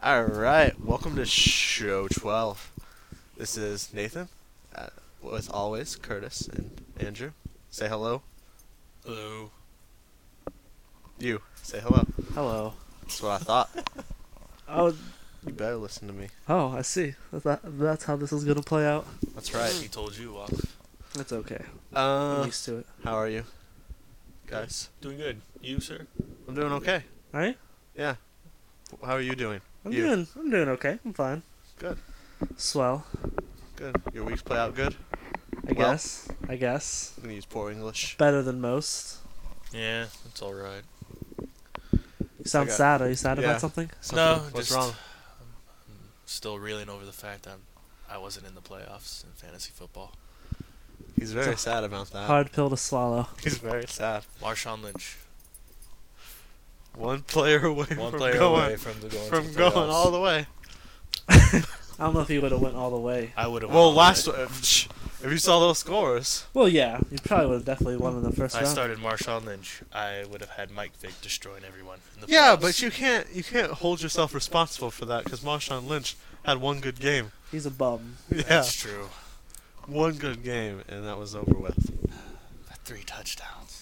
Alright, welcome to show 12. This is Nathan, with always Curtis and Andrew. Say hello. Hello. You, say hello. Hello. That's what I thought. Oh, You better listen to me. I see. That's how this is gonna play out. That's right. He told you. It's okay. I'm Uh, used to it. how are you, guys? Doing good. You, sir? I'm doing okay. Right? Yeah. How are you doing? I'm You. doing okay. I'm fine. Good. Swell. Good. Your weeks play out good? I Well. guess. I guess. I'm gonna use poor English. Better than most. Yeah, it's all right. You sound got- sad. Are you sad yeah. about something? No, What's just wrong? I'm still reeling over the fact I wasn't in the playoffs in fantasy football. He's very It's sad about that. Hard pill to swallow. He's very sad. Marshawn Lynch, One player away one from player going, away from the going from to the going playoffs. all the way. I don't know if he would have went all the way. I would have. Well, if you saw those scores, Well, yeah. You probably would have definitely won in the first I round. started Marshawn Lynch. I would have had Mike Vick destroying everyone. In the yeah, playoffs. but you can't hold yourself responsible for that because Marshawn Lynch had one good game. He's a bum. Yeah, That's true. one good game, and that was over with. 3 touchdowns.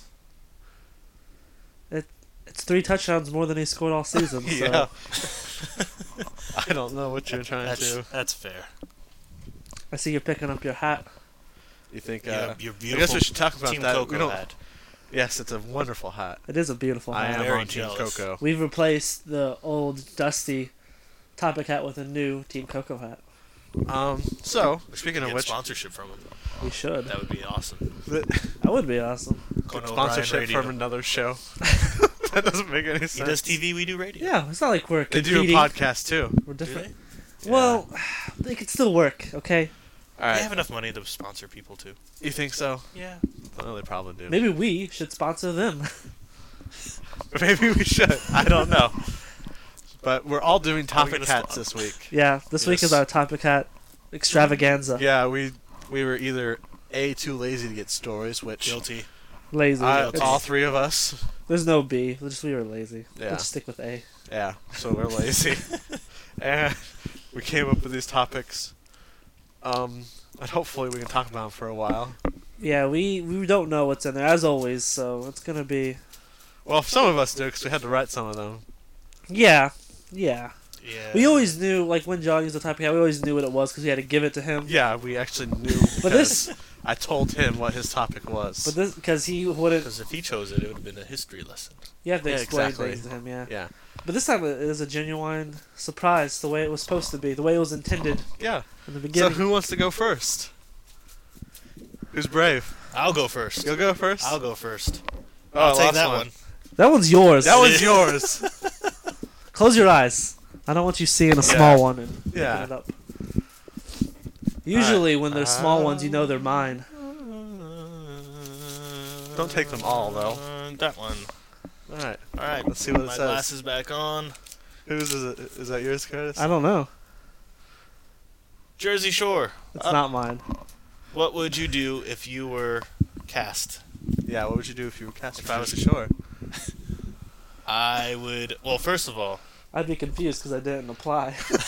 It's 3 touchdowns more than he scored all season. So Yeah. I don't know what you're trying to. That's fair. I see you're picking up your hat. You think? Your I beautiful guess we should talk about Team that. Coco We don't. hat. Yes, it's a wonderful hat. It is a beautiful I hat. am very on Team jealous. Coco. We've replaced the old dusty topic hat with a new Team Coco hat. So We should speaking of get which, sponsorship from him. We should. That would be awesome. That would be awesome. Conan sponsorship O'Brien Radio. from another show. That doesn't make any sense. He does TV, we do radio. Yeah, it's not like we're They competing. do a podcast too. We're Do different. they? Well, they could still work, okay? All right. They have enough money to sponsor people too. You think so? Yeah. Well, they probably do. Maybe we should sponsor them. Maybe we should. I don't know. But we're all doing How are we topic gonna hats this week. Yeah, this week is Yes. our topic hat extravaganza. Yeah, we were either too lazy to get stories, which Guilty. Lazy. It's- all three of us. There's no B. We were lazy. Yeah. Let's stick with A. Yeah, so we're lazy. And we came up with these topics. And hopefully we can talk about them for a while. Yeah, we don't know what's in there, as always, so it's gonna be... Well, some of us do, because we had to write some of them. Yeah. Yeah. We always knew, like, when John used the topic hat, we always knew what it was, because we had to give it to him. Yeah, we actually knew But because this... I told him what his topic was. But this... Because he wouldn't... Because if he chose it, it would have been a history lesson. You have to Yeah, explain exactly. things to him, yeah. Yeah. But this time it is a genuine surprise, the way it was supposed to be, the way it was intended Yeah. in the So beginning. who wants to go first? Who's brave? I'll go first. You'll go first? I'll go first. Oh, I'll take last that one. That one's yours. That was yours. Close your eyes. I don't want you seeing a small one and Yeah. picking it up. Usually when they're small ones, you know they're mine. Don't take them all, though. That one. Alright. All right. Let's see what it My says. glasses back on. Whose is it? Is that yours, Curtis? I don't know. Jersey Shore. It's not mine. What would you do if you were cast? Yeah, what would you do if you were cast If for I was- Jersey Shore? I would. Well, first of all, I'd be confused because I didn't apply.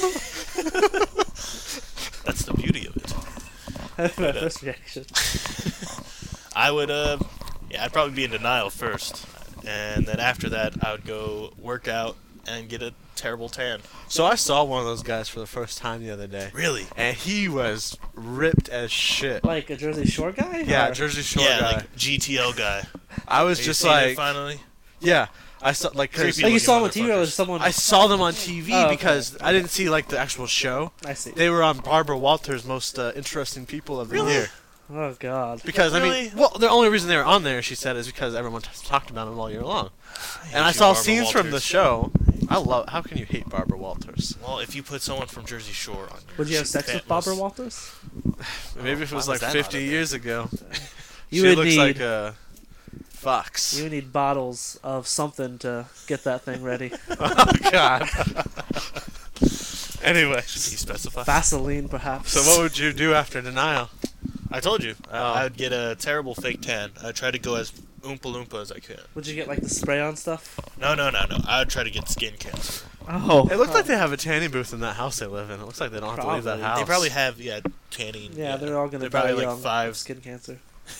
that's the beauty of it. That's my first reaction. I would. Yeah, I'd probably be in denial first, and then after that, I would go work out and get a terrible tan. So I saw one of those guys for the first time the other day. Really? And he was ripped as shit. Like a Jersey Shore guy? Yeah, Or- Jersey Shore Yeah, guy. like GTL guy. I was Have you just seen it like, finally. yeah. I saw like 'cause Creepy Like you looking saw him on TV or motherfuckers. someone... I saw them on TV Oh, okay. because I didn't see like the actual show. I see. They were on Barbara Walters' most interesting people of the Really? year. Oh, God. Because I Really? mean, well, the only reason they were on there, she said, is because everyone talked about them all year long. hate And I you, saw Barbara scenes from the Walters. show. I love. How can you hate Barbara Walters? Well, if you put someone from Jersey Shore on your Would you have sex with fat Barbara list- Walters? Maybe if it why was was like that not 50 in years ago. You She would looks need... like a fox. You would need bottles of something to get that thing ready. Oh God. Anyway, Does he specify? Vaseline, perhaps. so what would you do after denial? I told you. Oh. I would get a terrible fake tan. I'd try to go as Oompa Loompa as I could. Would you get like the spray on stuff? No. I would try to get skin cancer. Oh. It looks like they have a tanning booth in that house they live in. It looks like they don't have to leave that Probably. house. They probably have tanning. Yeah, they're all gonna They're die probably young like 5 of skin cancer.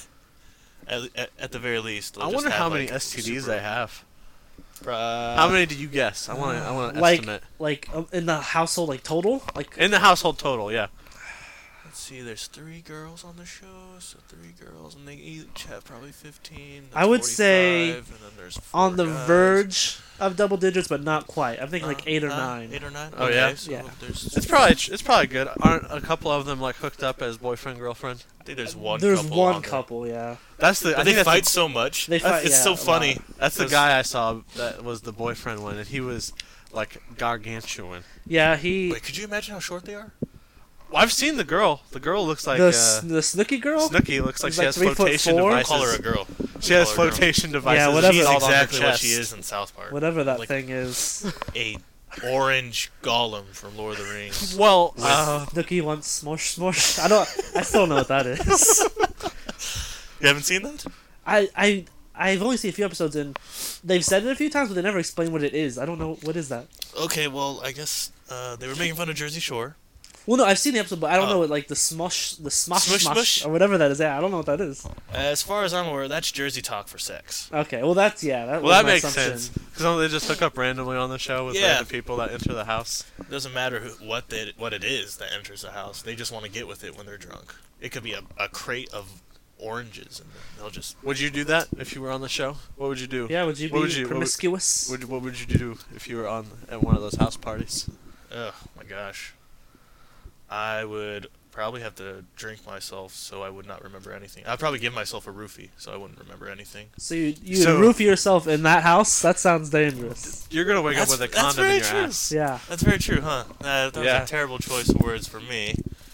at the very least. They'll I just wonder have, how many like, STDs super- they have. How How many do you guess? I want to Like- estimate. Like in the household, like total, like In the household total, yeah. Let's see. There's 3 girls on the show, so 3 girls, and they each have probably 15. I would that's say 45, and then there's 4 on the guys. verge of double digits, but not quite. I'm thinking like 8 or 9. 8 or 9. Oh, okay, yeah? So Yeah. It's probably good. Aren't a couple of them like hooked up as boyfriend girlfriend? I think there's one. There's couple one on there. couple, yeah. That's the. But I they think that's fight the, so much. They fight. It's yeah, so a funny. lot. that's the Those- guy I saw that was the boyfriend one, and he was like gargantuan. Yeah, he. Wait, could you imagine how short they are? Well, I've seen the girl. The girl looks like the Snooki girl. Snooki. Looks like She's she like has 3'4"? flotation devices. Call her a girl. She has Call her a girl. flotation devices. Yeah, whatever. She's installed on her exactly what she chest. is in South Park. Whatever that Like- thing is. A orange golem from Lord of the Rings. Well, Snooki wants smush smush. I still don't know what that is. You haven't seen that? I've only seen a few episodes and they've said it a few times, but they never explain what it is. I don't know what is that. Okay, well, I guess they were making fun of Jersey Shore. Well, no, I've seen the episode, but I don't Oh. know what like the smush Smush smush smush? or whatever that is. Yeah, I don't know what that is. As far as I'm aware, that's Jersey talk for sex. Okay, well that's That well, was that my makes assumption. sense. Because don't they just hook up randomly on the show with Yeah. random people that enter the house? It doesn't matter what it is that enters the house. They just want to get with it when they're drunk. It could be a crate of oranges, and they'll just. Would you do that if you were on the show? What would you do? Yeah, would you What be would you- what would- promiscuous? What would you do if you were on at one of those house parties? Oh my gosh. I would probably have to drink myself so I would not remember anything. I'd probably give myself a roofie so I wouldn't remember anything. So you So- roofie yourself in that house? That sounds dangerous. You're gonna wake up That's- with a that's condom in very your true. ass. Yeah. That's very true, huh? That was Yeah. a terrible choice of words for me.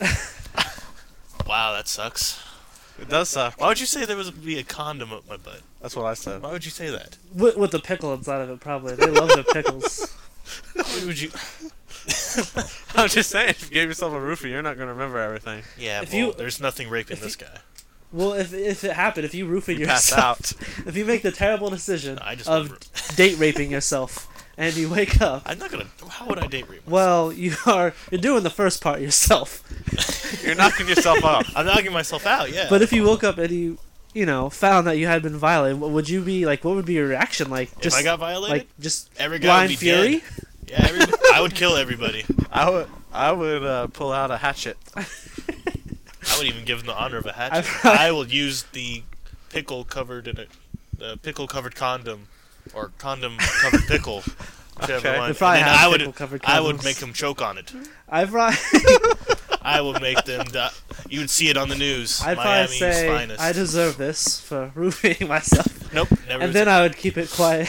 Wow, that sucks. It does suck. Why would you say there would be a condom up my butt? That's what I said. Why would you say that? With the pickle inside of it, probably. They love the pickles. Why would you? I'm just saying, if you gave yourself a roofie, you're not gonna remember everything. Yeah, If well, you- there's nothing raping if this you- guy. Well, if it happened, if you roofied You pass yourself, out. if you make the terrible decision I just of wouldn't- date raping yourself, and you wake up, I'm not gonna. How would I date rape? myself? well, you're doing the first part yourself. You're knocking yourself off. I'm knocking myself out. Yeah. But if you woke up and you know, found that you had been violated, what would you be like? What would be your reaction? Like, if I got violated, like just every guy would blind be fury. dead. Yeah, I would kill everybody. I would pull out a hatchet. I would even give them the honor of a hatchet. I've- I will use the pickle covered in the pickle covered condom, or condom covered pickle. Whichever Okay. one. They probably And then have I would pickle-covered I would condoms. make them choke on it. I'd probably, I would make them. You would see it on the news. I'd probably Miami's say finest. I deserve this for roofing myself, Nope. Never. and then I would keep it quiet.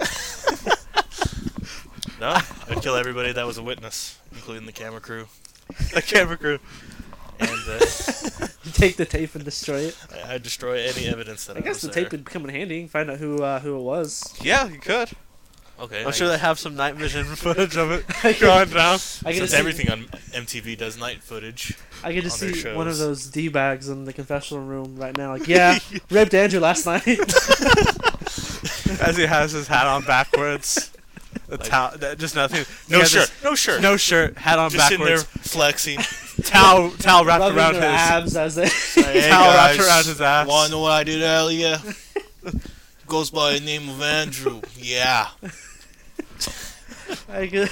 No. I'd kill everybody that was a witness, including the camera crew. The camera crew. And Take the tape and destroy it. I'd destroy any evidence that I guess was the there. tape would come in handy. You can find out who it was. Yeah, you could. Okay. I'm sure they have some night vision footage of it I going down. I get to Since see, everything on MTV does night footage. I get to on their see one of shows. those d-bags in the confessional room right now. Like, yeah, raped Andrew last night. As he has his hat on backwards. The Like- towel, just nothing. He No has shirt. his- No shirt. No shirt. Hat on Just sitting there backwards. flexing. Towel wrapped Rubbing around their his. abs as they. Hey, Towel wrapped guys, around his ass. Wanna know what I did earlier? Goes by the name of Andrew. Yeah. I get.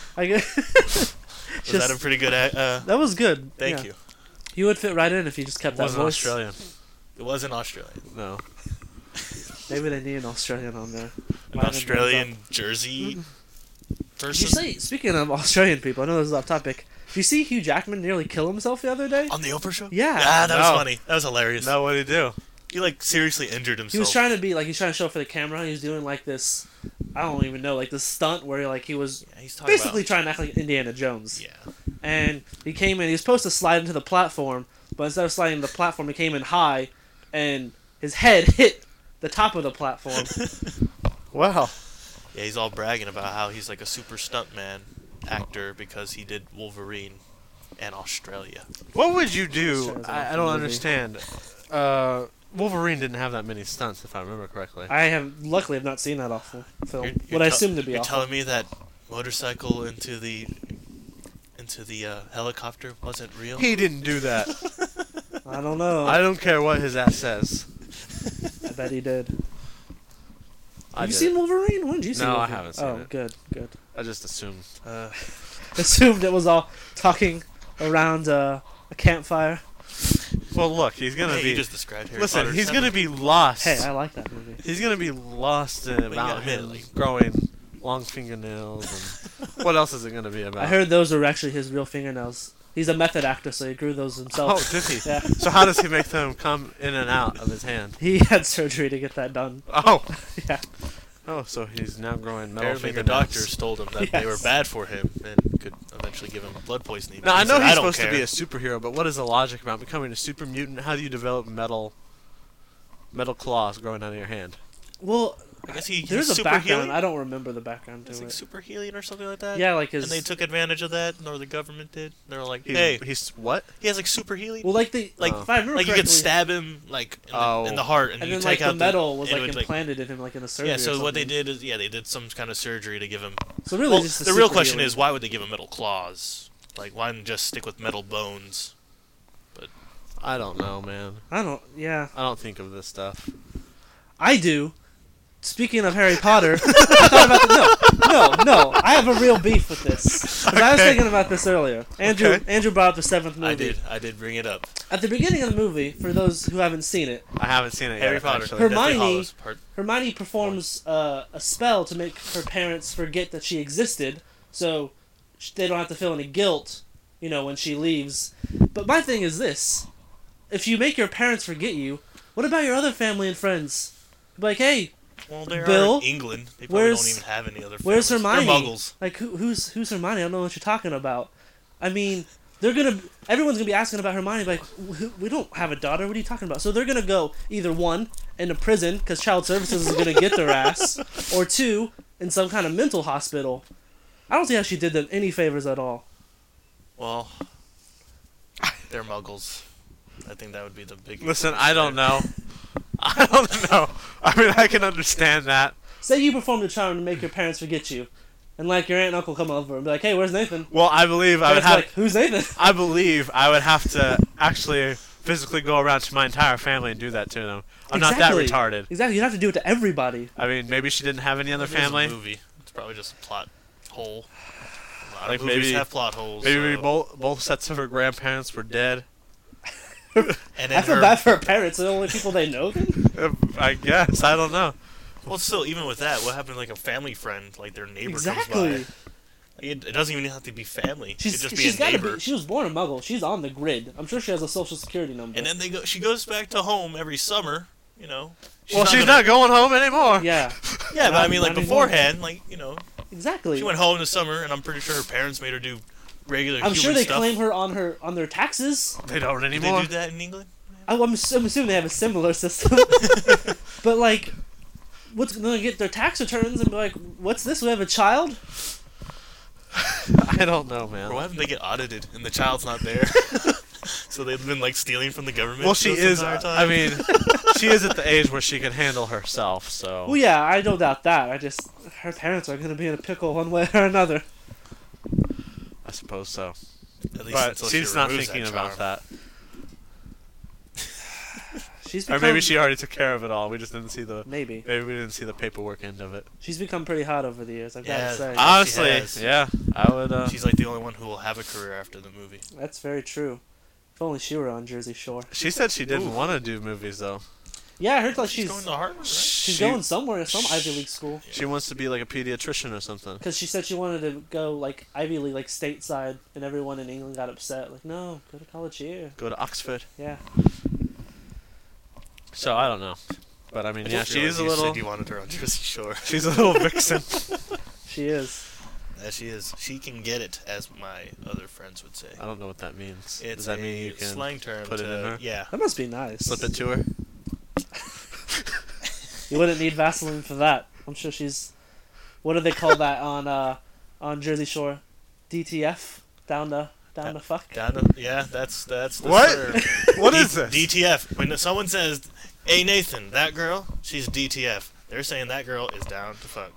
Was that a pretty good? That was good. Thank yeah. you. You would fit right in if you just kept It that wasn't voice. Australian. It was an Australian. No. Maybe they need an Australian on there. An Liven Australian things Jersey Did person. you say, speaking of Australian people, I know this is off topic. Did you see Hugh Jackman nearly kill himself the other day? On the Oprah show? Yeah. Ah, that was No. funny. That was hilarious. No, what did he do? He like seriously injured himself. He was trying to be like, he's trying to show for the camera. He was doing like this, I don't even know, like this stunt where like he was Yeah, he's talking basically trying to act like Indiana Jones. Yeah. And he came in, he was supposed to slide into the platform, but instead of sliding into the platform, he came in high, and his head hit the top of the platform. Wow. Yeah, he's all bragging about how he's like a super stuntman actor because he did Wolverine and Australia. What would you do? Sure, it's an I awful don't movie. understand. Wolverine didn't have that many stunts, if I remember correctly. I have luckily have not seen that awful film. You're what I tell- assume to be You're awful. telling me that motorcycle into the helicopter wasn't real? He didn't do that. I don't know. I don't care what his ass says. I bet he did. I Have you did. seen Wolverine? When did you see No, I Wolverine? haven't seen oh, it. good. I just assumed. Assumed it was all talking around a campfire. Well, look, he's gonna Hey, be. you just described Harry Listen, Potter he's 7. gonna be lost. Hey, I like that movie. He's gonna be lost in you about gotta admit, him like- growing long fingernails and what else is it gonna be about? I heard those were actually his real fingernails. He's a method actor, so he grew those Oh, himself. did he? Yeah. So how does he make them come in and out of his hand? He had surgery to get that done. Oh. Yeah. Oh, so he's now growing metal Apparently, the fingernails. doctors told him that they were Yes. bad for him and could eventually give him blood poisoning. Now I He know said, he's "I don't supposed to be care." a superhero, but what is the logic about becoming a super mutant? How do you develop metal claws growing out of your hand? Well, I guess he's there's a super background. healing. I don't remember the background It's to like it. super healing or something like that. Yeah, like his. And they took advantage of that, or the government did. They were like, He's, "Hey, he's what? he has like super healing. well, like the like, if I remember like you correctly, could stab him like in the heart, and, and you then take like out the metal was and it like would, implanted in him, like in a surgery. Yeah, or so what they something. did is they did some kind of surgery to give him. So really, Well, just a the real super question healing. is why would they give him metal claws? Like, why not just stick with metal bones? I don't know, man. I don't. Yeah, I don't think of this stuff. I do. Speaking of Harry Potter, I thought about no. I have a real beef with this. 'Cause I was Okay. thinking about this earlier. Andrew brought up the seventh movie. I did bring it up. At the beginning of the movie, for those who haven't seen it, I haven't seen it Harry yet. Potter. Actually. Hermione- Deathly Hallows Part- Hermione performs a spell to make her parents forget that she existed, so they don't have to feel any guilt, when she leaves. But my thing is this: if you make your parents forget you, what about your other family and friends? Like, hey, Well, they Bill, are in England. They probably where's- don't even have any other. where's families. Hermione? They're Muggles. like who's Hermione? I don't know what you're talking about. I mean, everyone's gonna be asking about Hermione. Like, we don't have a daughter. What are you talking about? So they're gonna go either one into prison because child services is gonna get their ass, or two in some kind of mental hospital. I don't see how she did them any favors at all. Well, they're Muggles. I think that would be the big. Listen, I don't know. I don't know. I mean, I can understand that. Say you performed a charm to make your parents forget you, and like your aunt and uncle come over and be like, "Hey, where's Nathan?" Well, I believe I would Parents have. like, "Who's Nathan?" I believe I would have to actually physically go around to my entire family and do that to them. I'm not that Exactly. retarded. Exactly, you'd have to do it to everybody. I mean, maybe she didn't have any other It is a family. movie. It's probably just a plot hole. A lot Like of movies maybe- have plot holes. Maybe so- both sets of her grandparents were dead. And I then feel bad for her parents. They're the only people they know. Then? I guess. I don't know. Well, still, even with that, what happened? Like a family friend, like their neighbor comes Exactly. by. Like, it doesn't even have to be family. It She's could just be she's a got to neighbor. be. She was born a Muggle. She's on the grid. I'm sure she has a social security number. And then she goes back to home every summer. You know. Well, she's gonna- not going home anymore. yeah, Yeah, but I mean, like not anymore. beforehand, like exactly. she went home in the summer, and I'm pretty sure her parents made her do regular. I'm sure human they stuff. claim her on their taxes. They don't Did anymore. they do that in England? I'm assuming they have a similar system. But like, what's gonna get their tax returns and be like, "What's this? We have a child." I don't know, man. Or why haven't they get audited and the child's not there? So they've been like stealing from the government. Well, she this is. entire time? I mean, she is at the age where she can handle herself. So. Well, yeah, I don't doubt that. Her parents are gonna be in a pickle one way or another. I suppose so. At least But until she she's not removes thinking that about charm. that. She's Or become, maybe she already took care of it all. We just didn't see the. maybe Maybe we didn't see the paperwork end of it. she's become pretty hot over the years. I've got Yeah. to say. Honestly, has. yeah, I would. She's like the only one who will have a career after the movie. That's very true. If only she were on Jersey Shore. She said she didn't Ooh. want to do movies though. Yeah, I heard like She's she's going to Harvard, right? she's going somewhere, some Ivy League school. She wants to be like a pediatrician or something. Because she said she wanted to go like Ivy League, like stateside, and everyone in England got upset. Like, no, go to college here. Go to Oxford. Yeah. So I don't know, but I mean, I yeah, just she is realized a you little. said you wanted her on Jersey Shore. She's a little vixen. She is. Yeah, she is. She can get it, as my other friends would say. I don't know what that means. It's Does that a mean you can slang term put it to, in her? Yeah. That must be nice. slip it to her? You wouldn't need Vaseline for that. I'm sure she's. What do they call that on Jersey Shore? DTF? Down to fuck? Down to, yeah, that's the What? term. What is this? DTF. When someone says, "Hey Nathan, that girl, she's DTF," they're saying that girl is down to fuck.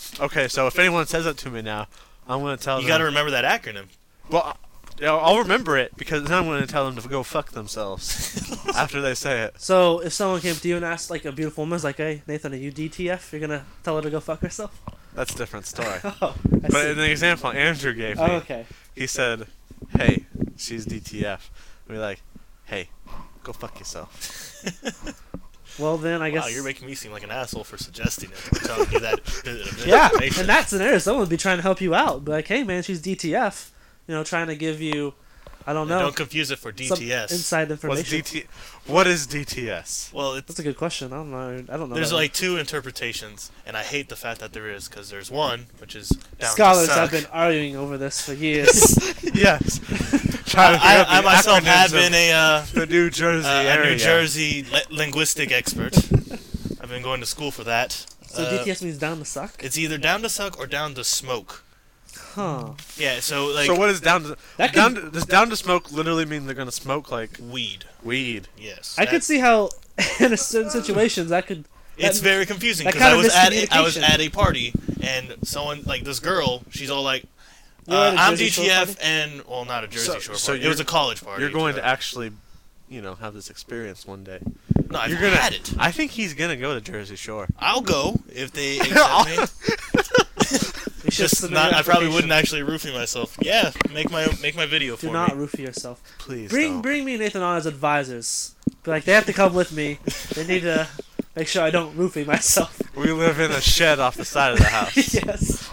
Okay, so if anyone says that to me now, I'm gonna tell You them. got to remember that acronym. Well, I'll remember it because then I'm gonna tell them to go fuck themselves after they say it. So if someone came to you and asked like a beautiful woman's like, "Hey Nathan, are you DTF?" You're gonna tell her to go fuck herself? That's a different story. Oh, I But see. in the example Andrew gave me, Oh, okay. he said, "Hey, she's DTF." We're like, "Hey, go fuck yourself." Well then, I guess. Wow, you're making me seem like an asshole for suggesting it. I'm telling you that. Yeah, information. in that scenario, someone would be trying to help you out. Be like, "Hey man, she's DTF." You know, trying to give you, I don't And know, don't confuse it for some DTS. inside What's information. What is DTS? Well, it's That's a good question. I don't know. I don't know. there's that one. like two interpretations, and I hate the fact that there is, because there's one which is down Scholars to have suck. been arguing over this for years. Yes. Trying to figure out I the myself have acronyms been of the New Jersey a area. New Jersey linguistic expert. I've been going to school for that. So DTS means down to suck? It's either down to suck or down to smoke. Huh. Yeah, so like So what is down to? That Does down to smoke literally mean they're gonna smoke like weed. weed? Yes. I could see how, in certain situations, that could. It's very confusing that because kind I of was miscommunication. at a party and someone like this girl, she's all like, You were at a "I'm Jersey Shore DTF," party? and well, not a Jersey So- Shore so party. It was a college party. You're going to so- actually, have this experience one day. No, I've You're gonna. had it. I think he's gonna go to Jersey Shore. I'll go if they accept me. You should Just submit not. your I probably application. wouldn't actually roofie myself. Yeah, make my video for Do not me. roofie yourself. Please Bring me and Nathan on as advisors. Be like, they have to come with me. They need to make sure I don't roofie myself. We live in a shed off the side of the house. Yes.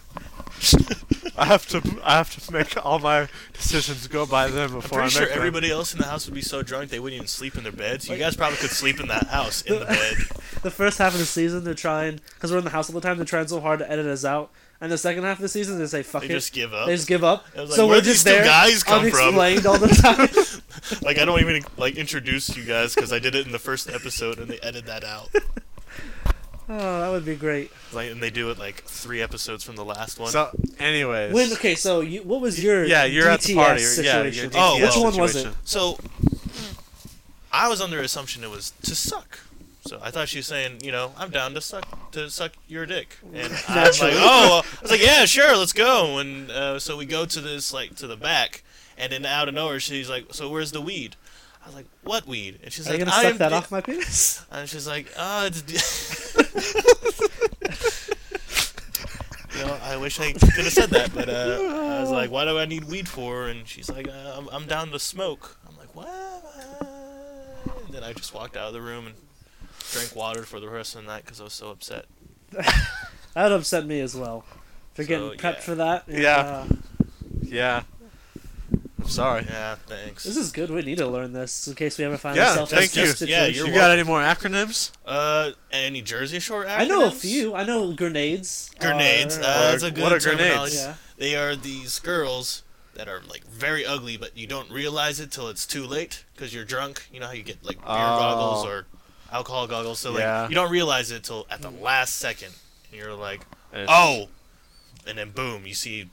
I have to make all my decisions go by them I'm before I pretty make sure them. everybody else in the house would be so drunk they wouldn't even sleep in their beds. You guys probably could sleep in that house in the bed. The first half of the season, they're trying, because we're in the house all the time, they're trying so hard to edit us out. And the second half of the season, they say, fuck They it. just give up. They just give up. I was like, So where'd we're these just two there, guys come from? unexplained all the time. Like I don't even like introduce you guys because I did it in the first episode and they edited that out. Oh, that would be great. Like, and they do it like 3 episodes from the last one. So, anyways. Okay, so what was your Yeah, you're DTS at the party. situation? Yeah, your Which DTS one was it? So I was under the assumption it was to suck. So I thought she was saying, I'm down to suck your dick. And I'm like, Naturally. I was like, yeah, sure, let's go. And so we go to this, like, to the back. And then out of nowhere, she's like, so where's the weed? I was like, what weed? And she's Are you like, gonna suck that off my penis? And she's like, it's... I wish I could have said that, but I was like, what do I need weed for? And she's like, I'm down to smoke. I'm like, what? And then I just walked out of the room and drank water for the rest of the night because I was so upset. That would upset me as well. For getting So, prepped yeah. for that. and, Yeah. Yeah. I'm sorry. Yeah, thanks. This is good. We need to learn this in case we ever find Yeah, ourselves in thank such you. situation. Yeah, You you're got any more acronyms? Any Jersey Shore acronyms? I know a few. I know grenades. Grenades. are- That's a good What are terminology. grenades? yeah. They are these girls that are like very ugly, but you don't realize it till it's too late because you're drunk. You know how you get like beer goggles or alcohol goggles, so like Yeah. you don't realize it till at the last second, and you're like, And oh, and then boom, you see,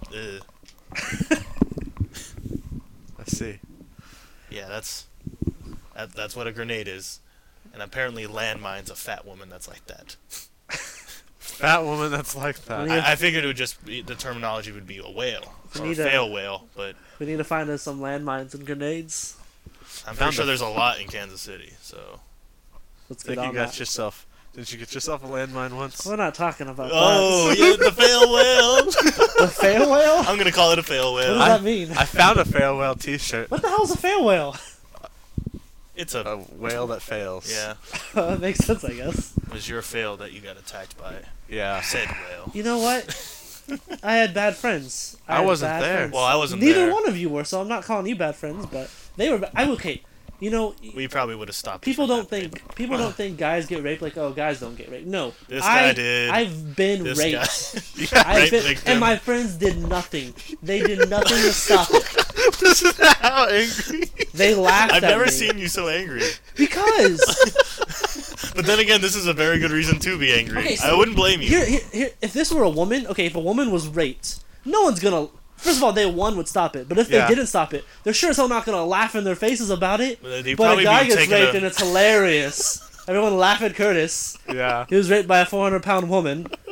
Let's see. yeah, that's what a grenade is, and apparently landmine's a fat woman that's like that. Fat woman that's like that. Yeah. I figured it would just be, the terminology would be a whale We or a need a- fail whale, but We need to find us some landmines and grenades. I'm Found pretty sure a- there's a lot in Kansas City, so. Let's Think get you on got that. yourself. Didn't you get yourself a landmine once? We're not talking about Oh, that. yeah, the fail whale. The fail whale? I'm gonna call it a fail What whale. does that mean? I found a fail whale T-shirt. What the hell is a fail whale? It's a A whale that fails. yeah. That makes sense, I guess. It was your fail that you got attacked by Yeah. said whale. You know what? I had bad friends. I had wasn't bad there. friends. Well, I wasn't Neither there. one of you were, so I'm not calling you bad friends, but they were. Okay, you know, We probably would have stopped. it people from don't happening. think guys get raped. Like, oh, guys don't get raped. No, This guy I did. I've been This raped. guy. I've Rape been, victim. and my friends did nothing. They did nothing to stop it. Isn't that how angry? They laughed I've at never me. seen you so angry. Because But then again, this is a very good reason to be angry. Okay, so I wouldn't blame you. here, if this were a woman, okay, if a woman was raped, no one's gonna. First of all, day one would stop it, but if Yeah. they didn't stop it, they're sure as hell not gonna laugh in their faces about it. They'd But a probably guy be gets taking raped a- and it's hilarious. Everyone laugh at Curtis. Yeah. He was raped by a 400-pound woman.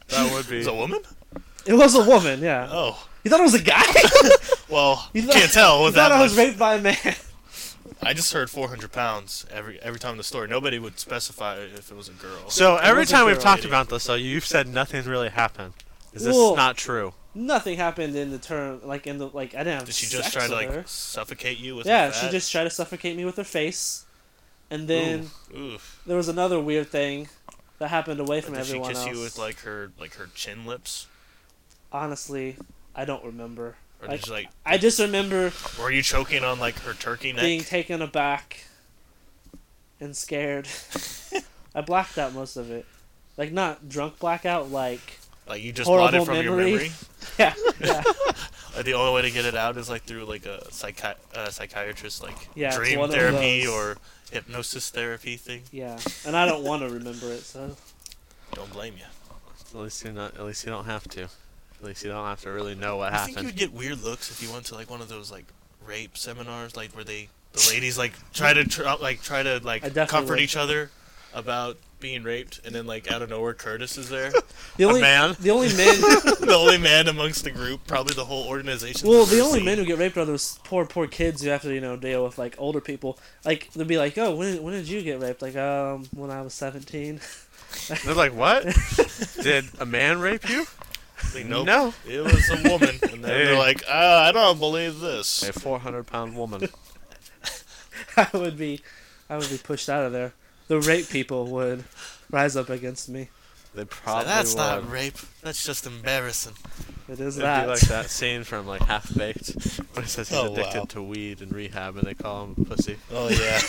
That would be. It's a woman? It was a woman, yeah. Oh. You thought it was a guy? Well, You you thought- can't tell You with thought that I was much. raped by a man. I just heard 400 pounds every time in the story. Nobody would specify if it was a girl. So every was a time we've girl. talked about this, though, you've said nothing really happened. Is this Well, not true? Nothing happened in the term, like in the like. I didn't have Did she sex just try to with her. like suffocate you with Yeah, her she fat? just tried to suffocate me with her face, and then Oof. there was another weird thing that happened away from Did she everyone kiss else. you with like her chin lips? Honestly, I don't remember. Or Like, did you like I just remember were you choking on like her turkey neck? being taken aback and scared. I blacked out most of it, like not drunk blackout, like Like you just horrible blotted from your memory. memory? yeah, yeah. Like the only way to get it out is like through like a psychiatrist like Yeah, it's dream one of therapy those. or hypnosis therapy thing. Yeah, and I don't want to remember it, so Don't blame you. At least you're not. At least you don't have to. At least you don't have to really know what I think happened. you'd get weird looks if you went to like one of those like rape seminars, like where the ladies like try to I definitely comfort would. each other about being raped, and then like out of nowhere Curtis is there, the only man? the only men. the only man amongst the group, probably the whole organization. Well, the only men who get raped are those poor kids who have to, deal with like older people. Like they'll be like, "Oh, when did you get raped?" Like, when I was 17. They're like, what? Did a man rape you? Like, nope, No. it was a woman, and then Hey. they're like, I don't believe this. A 400-pound woman. I would be pushed out of there. The rape people would rise up against me. They So probably that's would. not rape. That's just embarrassing. It is It'd that. be like that scene from like Half Baked, when he says he's Oh, addicted wow. to weed in rehab, and they call him pussy. Oh yeah.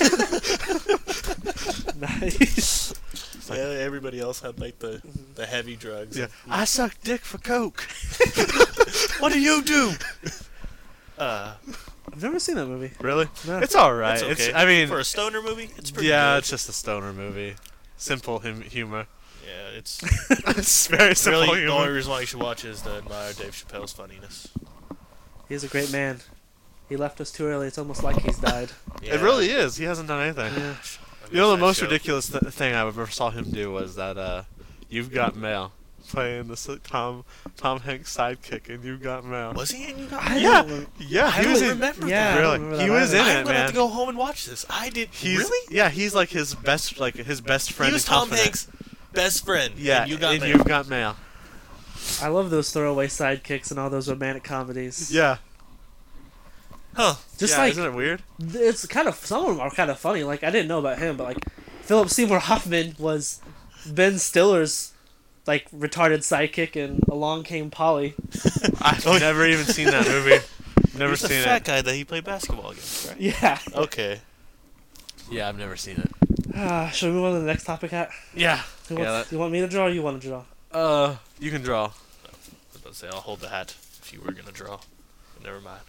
Nice. like- Yeah, everybody else had like the heavy drugs. Yeah, I suck dick for coke. What do you do? I've never seen that movie. Really? No. It's all right. It's okay. I mean, for a stoner movie, it's pretty yeah, good. it's just a stoner movie. Simple humor. Yeah, it's It's very simple really the only humor. reason why you should watch is to admire Dave Chappelle's funniness. He's a great man. He left us too early. It's almost like he's died. Yeah. It really is. He hasn't done anything. Yeah. I You know, the miss that most show. ridiculous thing I ever saw him do was that You've Got Mail, playing the Tom Hanks sidekick in You've Got Mail. Was he in You Got I Mail? Yeah. don't Yeah, I he was don't in. remember Yeah, that. I don't Really? remember He that was in either. it, I'm gonna have to man. go home and watch this. I did. He's, really? Yeah, he's like his best friend. He was and Tom confidant. Hanks' best friend. Yeah, in You Got in Mail. You've Got Mail. I love those throwaway sidekicks and all those romantic comedies. Yeah. Huh? Just yeah, like isn't it weird? it's kind of some of them are kind of funny. Like I didn't know about him, but like Philip Seymour Hoffman was Ben Stiller's like retarded sidekick in Along Came Polly. I've never even seen that movie. Never He's the seen fat it. guy that he played basketball against, right? Yeah. Okay. Yeah, I've never seen it. Should we move on to the next topic, Hat? Yeah. You Yeah, want, you want me to draw or you want to draw? You can draw. I was about to say I'll hold the hat if you were gonna draw. But never mind.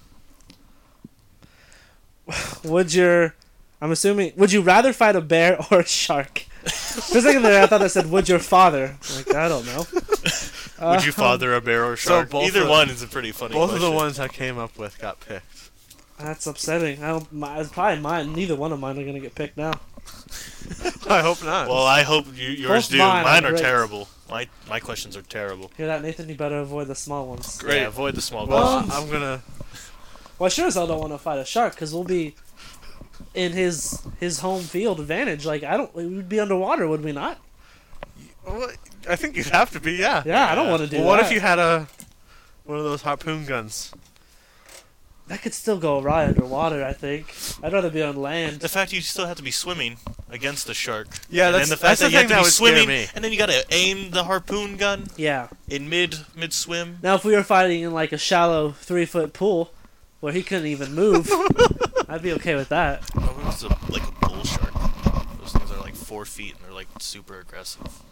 Would you rather fight a bear or a shark? For a second there, I thought that said, would your father? Like, I don't know. Would you father a bear or a shark? both Either of- one is a pretty funny Both of the question. ones I came up with got picked. That's upsetting. It's probably mine. Neither one of mine are going to get picked now. I hope not. Well, I hope yours Both do. mine are Mine are great. terrible. My questions are terrible. Hear that, Nathan? You better avoid the small ones. Great. Yeah, avoid the small well, questions. I'm gonna. Well, I sure as hell don't want to fight a shark because we'll be in his home field advantage. Like, we'd be underwater, would we not? Well, I think you'd have to be. Yeah. Yeah, I don't want to do Well, what that. if you had one of those harpoon guns? That could still go awry underwater, I think. I'd rather be on land. The fact you still have to be swimming against the shark. Yeah, and that's then the fact the that you have thing to that be would scare swimming, me. and then you gotta aim the harpoon gun Yeah. in mid swim. Now, if we were fighting in, like, a shallow 3-foot pool where he couldn't even move, I'd be okay with that. Oh, it was like a bull shark. Those things are like 4 feet and they're like super aggressive.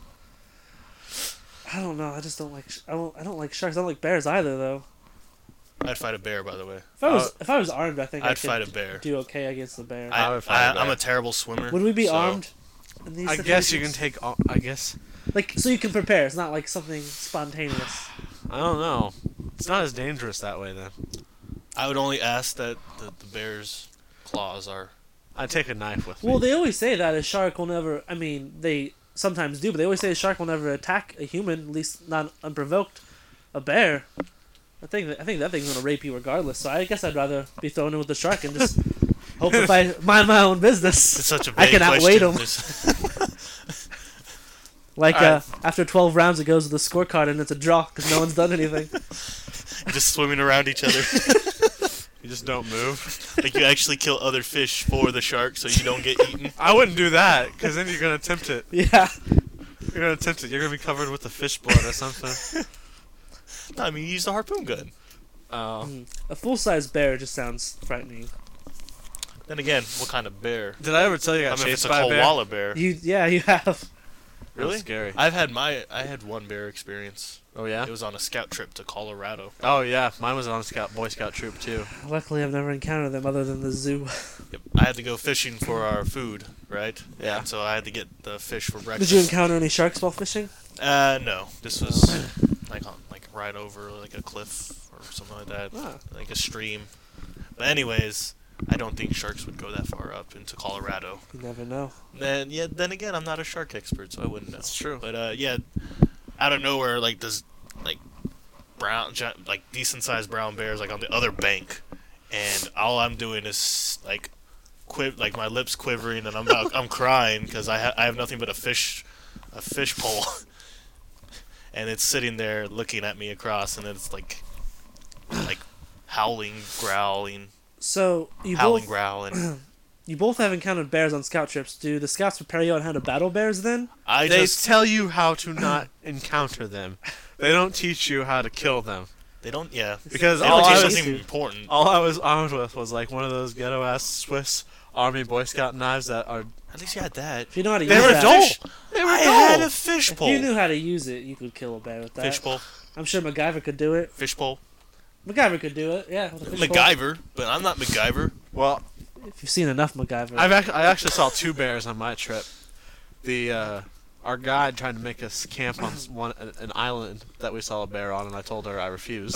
I don't know. I just don't like. I don't like sharks. I don't like bears either, though. I'd fight a bear, by the way. If I was armed, I think I I'd could fight a bear. do okay against the bear. I would fight a bear. I'm a terrible swimmer. Would we be so- armed? In these I guess you can situations? take. I guess. Like, so you can prepare. It's not like something spontaneous. I don't know. It's not as dangerous that way then. I would only ask that the bear's claws are. I'd take a knife with me. Well, they always say that a shark will never. I mean, they sometimes do, but they always say a shark will never attack a human, at least not unprovoked. A bear, I think that thing's gonna rape you regardless. So I guess I'd rather be thrown in with the shark and just hope if I mind my own business, It's such a I vague can outweigh question. them. Like Alright. after 12 rounds, it goes to the scorecard and it's a draw because no one's done anything. Just swimming around each other. You just don't move. Like you actually kill other fish for the shark so you don't get eaten. I wouldn't do that, because then you're gonna tempt it. Yeah. You're gonna tempt it. You're gonna be covered with the fish blood or something. No, I mean, you use the harpoon gun. Oh. A full-size bear just sounds frightening. Then again, what kind of bear? Did I ever tell you I I got mean, if it's chased a by a bear? koala bear. You have. Really? That's scary. I had one bear experience. Oh yeah. It was on a scout trip to Colorado. Oh yeah. Mine was on a Boy Scout troop too. Luckily, I've never encountered them other than the zoo. Yep. I had to go fishing for our food, right? Yeah. And so I had to get the fish for Did breakfast. you encounter any sharks while fishing? No. This was like right over like a cliff or something like that, Ah. like a stream. But anyways, I don't think sharks would go that far up into Colorado. You never know. Then again, I'm not a shark expert, so I wouldn't know. That's true. But yeah, out of nowhere, like this, like like decent sized brown bears, like on the other bank, and all I'm doing is like like my lips quivering, and I'm crying because I have nothing but a fish pole, and it's sitting there looking at me across, and it's like howling, growling, So howling, growling. you both have encountered bears on scout trips. Do the scouts prepare you on how to battle bears then? I They just tell you how to not encounter them. They don't teach you how to kill them. they don't yeah Because they all don't I teach was, something important. all I was armed with was like one of those ghetto ass Swiss Army Boy Scout knives that are. At least you had that. If you know how to They use were that, dull. They were I dull. had a fish if pole. you knew how to use it, you could kill a bear with that. Fish pole. I'm sure MacGyver could do it. Fish pole. MacGyver could do it. Yeah. With a fish pole. MacGyver, but I'm not MacGyver. Well, If you've seen enough MacGyver. I actually saw two bears on my trip. Our guide tried to make us camp on an island that we saw a bear on, and I told her I refused.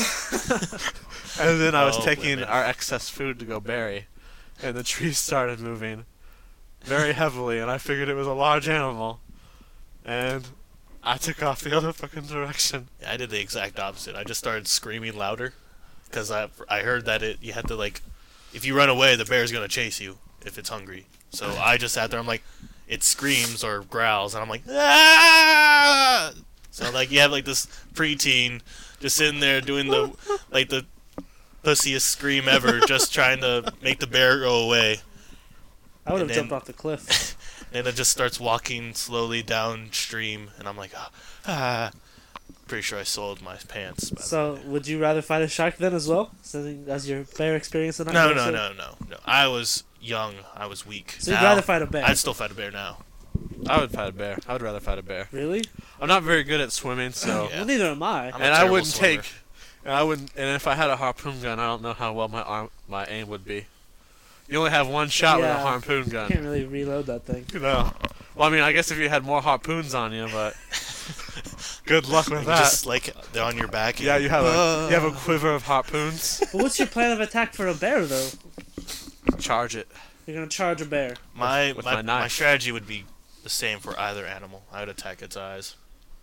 And then I was Oh, taking women. our excess food to go bury, and the trees started moving very heavily, and I figured it was a large animal, and I took off the other fucking direction. I did the exact opposite. I just started screaming louder because I heard that you had to like, if you run away, the bear's gonna chase you if it's hungry. So I just sat there. I'm like, it screams or growls, and I'm like, ah! So like you have like this preteen just sitting there doing the pussiest scream ever, just trying to make the bear go away. I would have and then- jumped off the cliff. And it just starts walking slowly downstream, and I'm like, pretty sure I soiled my pants. by the So, way. would you rather fight a shark then as well? So, as your bear experience the night No. before? I was young. I was weak. So you'd Now, rather fight a bear? I'd still fight a bear now. I would fight a bear. I would rather fight a bear. Really? I'm not very good at swimming, so Yeah. Well, neither am I. I'm a and I terrible wouldn't swimmer. take. And if I had a harpoon gun, I don't know how well my aim would be. You only have one shot with a Yeah. harpoon You gun. can't really reload that thing. You know. Well, I mean, I guess if you had more harpoons on you, but good luck with You that. just like they're on your back. Yeah, you have a quiver of harpoons. But what's your plan of attack for a bear, though? Charge it. You're gonna charge a bear. My with my, my knife. my strategy would be the same for either animal. I would attack its eyes.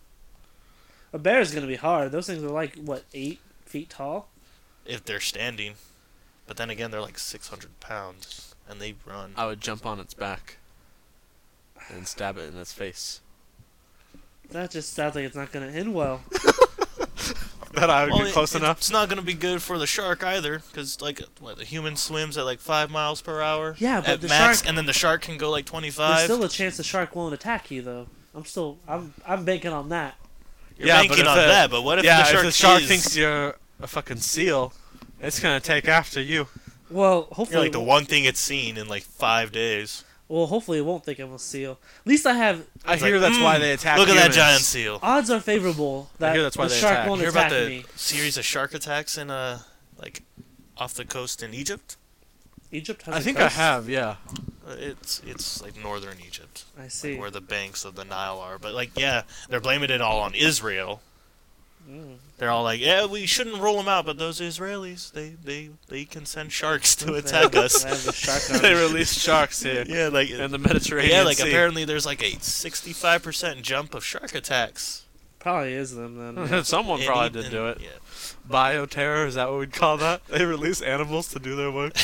A bear is gonna be hard. Those things are like what, 8 feet tall? If they're standing, but then again, they're like 600 pounds, and they run. I would jump on its back and stab it in its face. That just sounds like it's not gonna end well. That I would Well, get close enough. It's not gonna be good for the shark either, because like the human swims at like 5 miles per hour. Yeah, but at the max, shark- and then the shark can go like There's 25. still a chance the shark won't attack you, though. I'm banking on that. You're Yeah, but banking if on the- that, but what if Yeah, the shark, if the shark is, thinks you're a fucking seal, it's gonna take after you. Well, hopefully, you're like the one thing it's seen in like 5 days? well, hopefully it won't think I'm a seal. At least I have I It's hear like, that's why they attack. Look at that humans. giant seal. odds are favorable that hear that's why the they shark attack. won't You hear about attack the me. series of shark attacks in like off the coast in Egypt? Egypt has I a think coast? I have, yeah. It's like northern Egypt, I see. like where the banks of the Nile are. But like, yeah, they're blaming it all on Israel. They're all like, yeah, we shouldn't roll them out, but those Israelis, they can send sharks to attack us. They have the shark They army. released sharks here Yeah, like in the Mediterranean yeah, like Sea. apparently there's like a 65% jump of shark attacks. Probably is them then. Yeah. Someone And probably even- did do it. Yeah. Bioterror, is that what we'd call that? They release animals to do their work.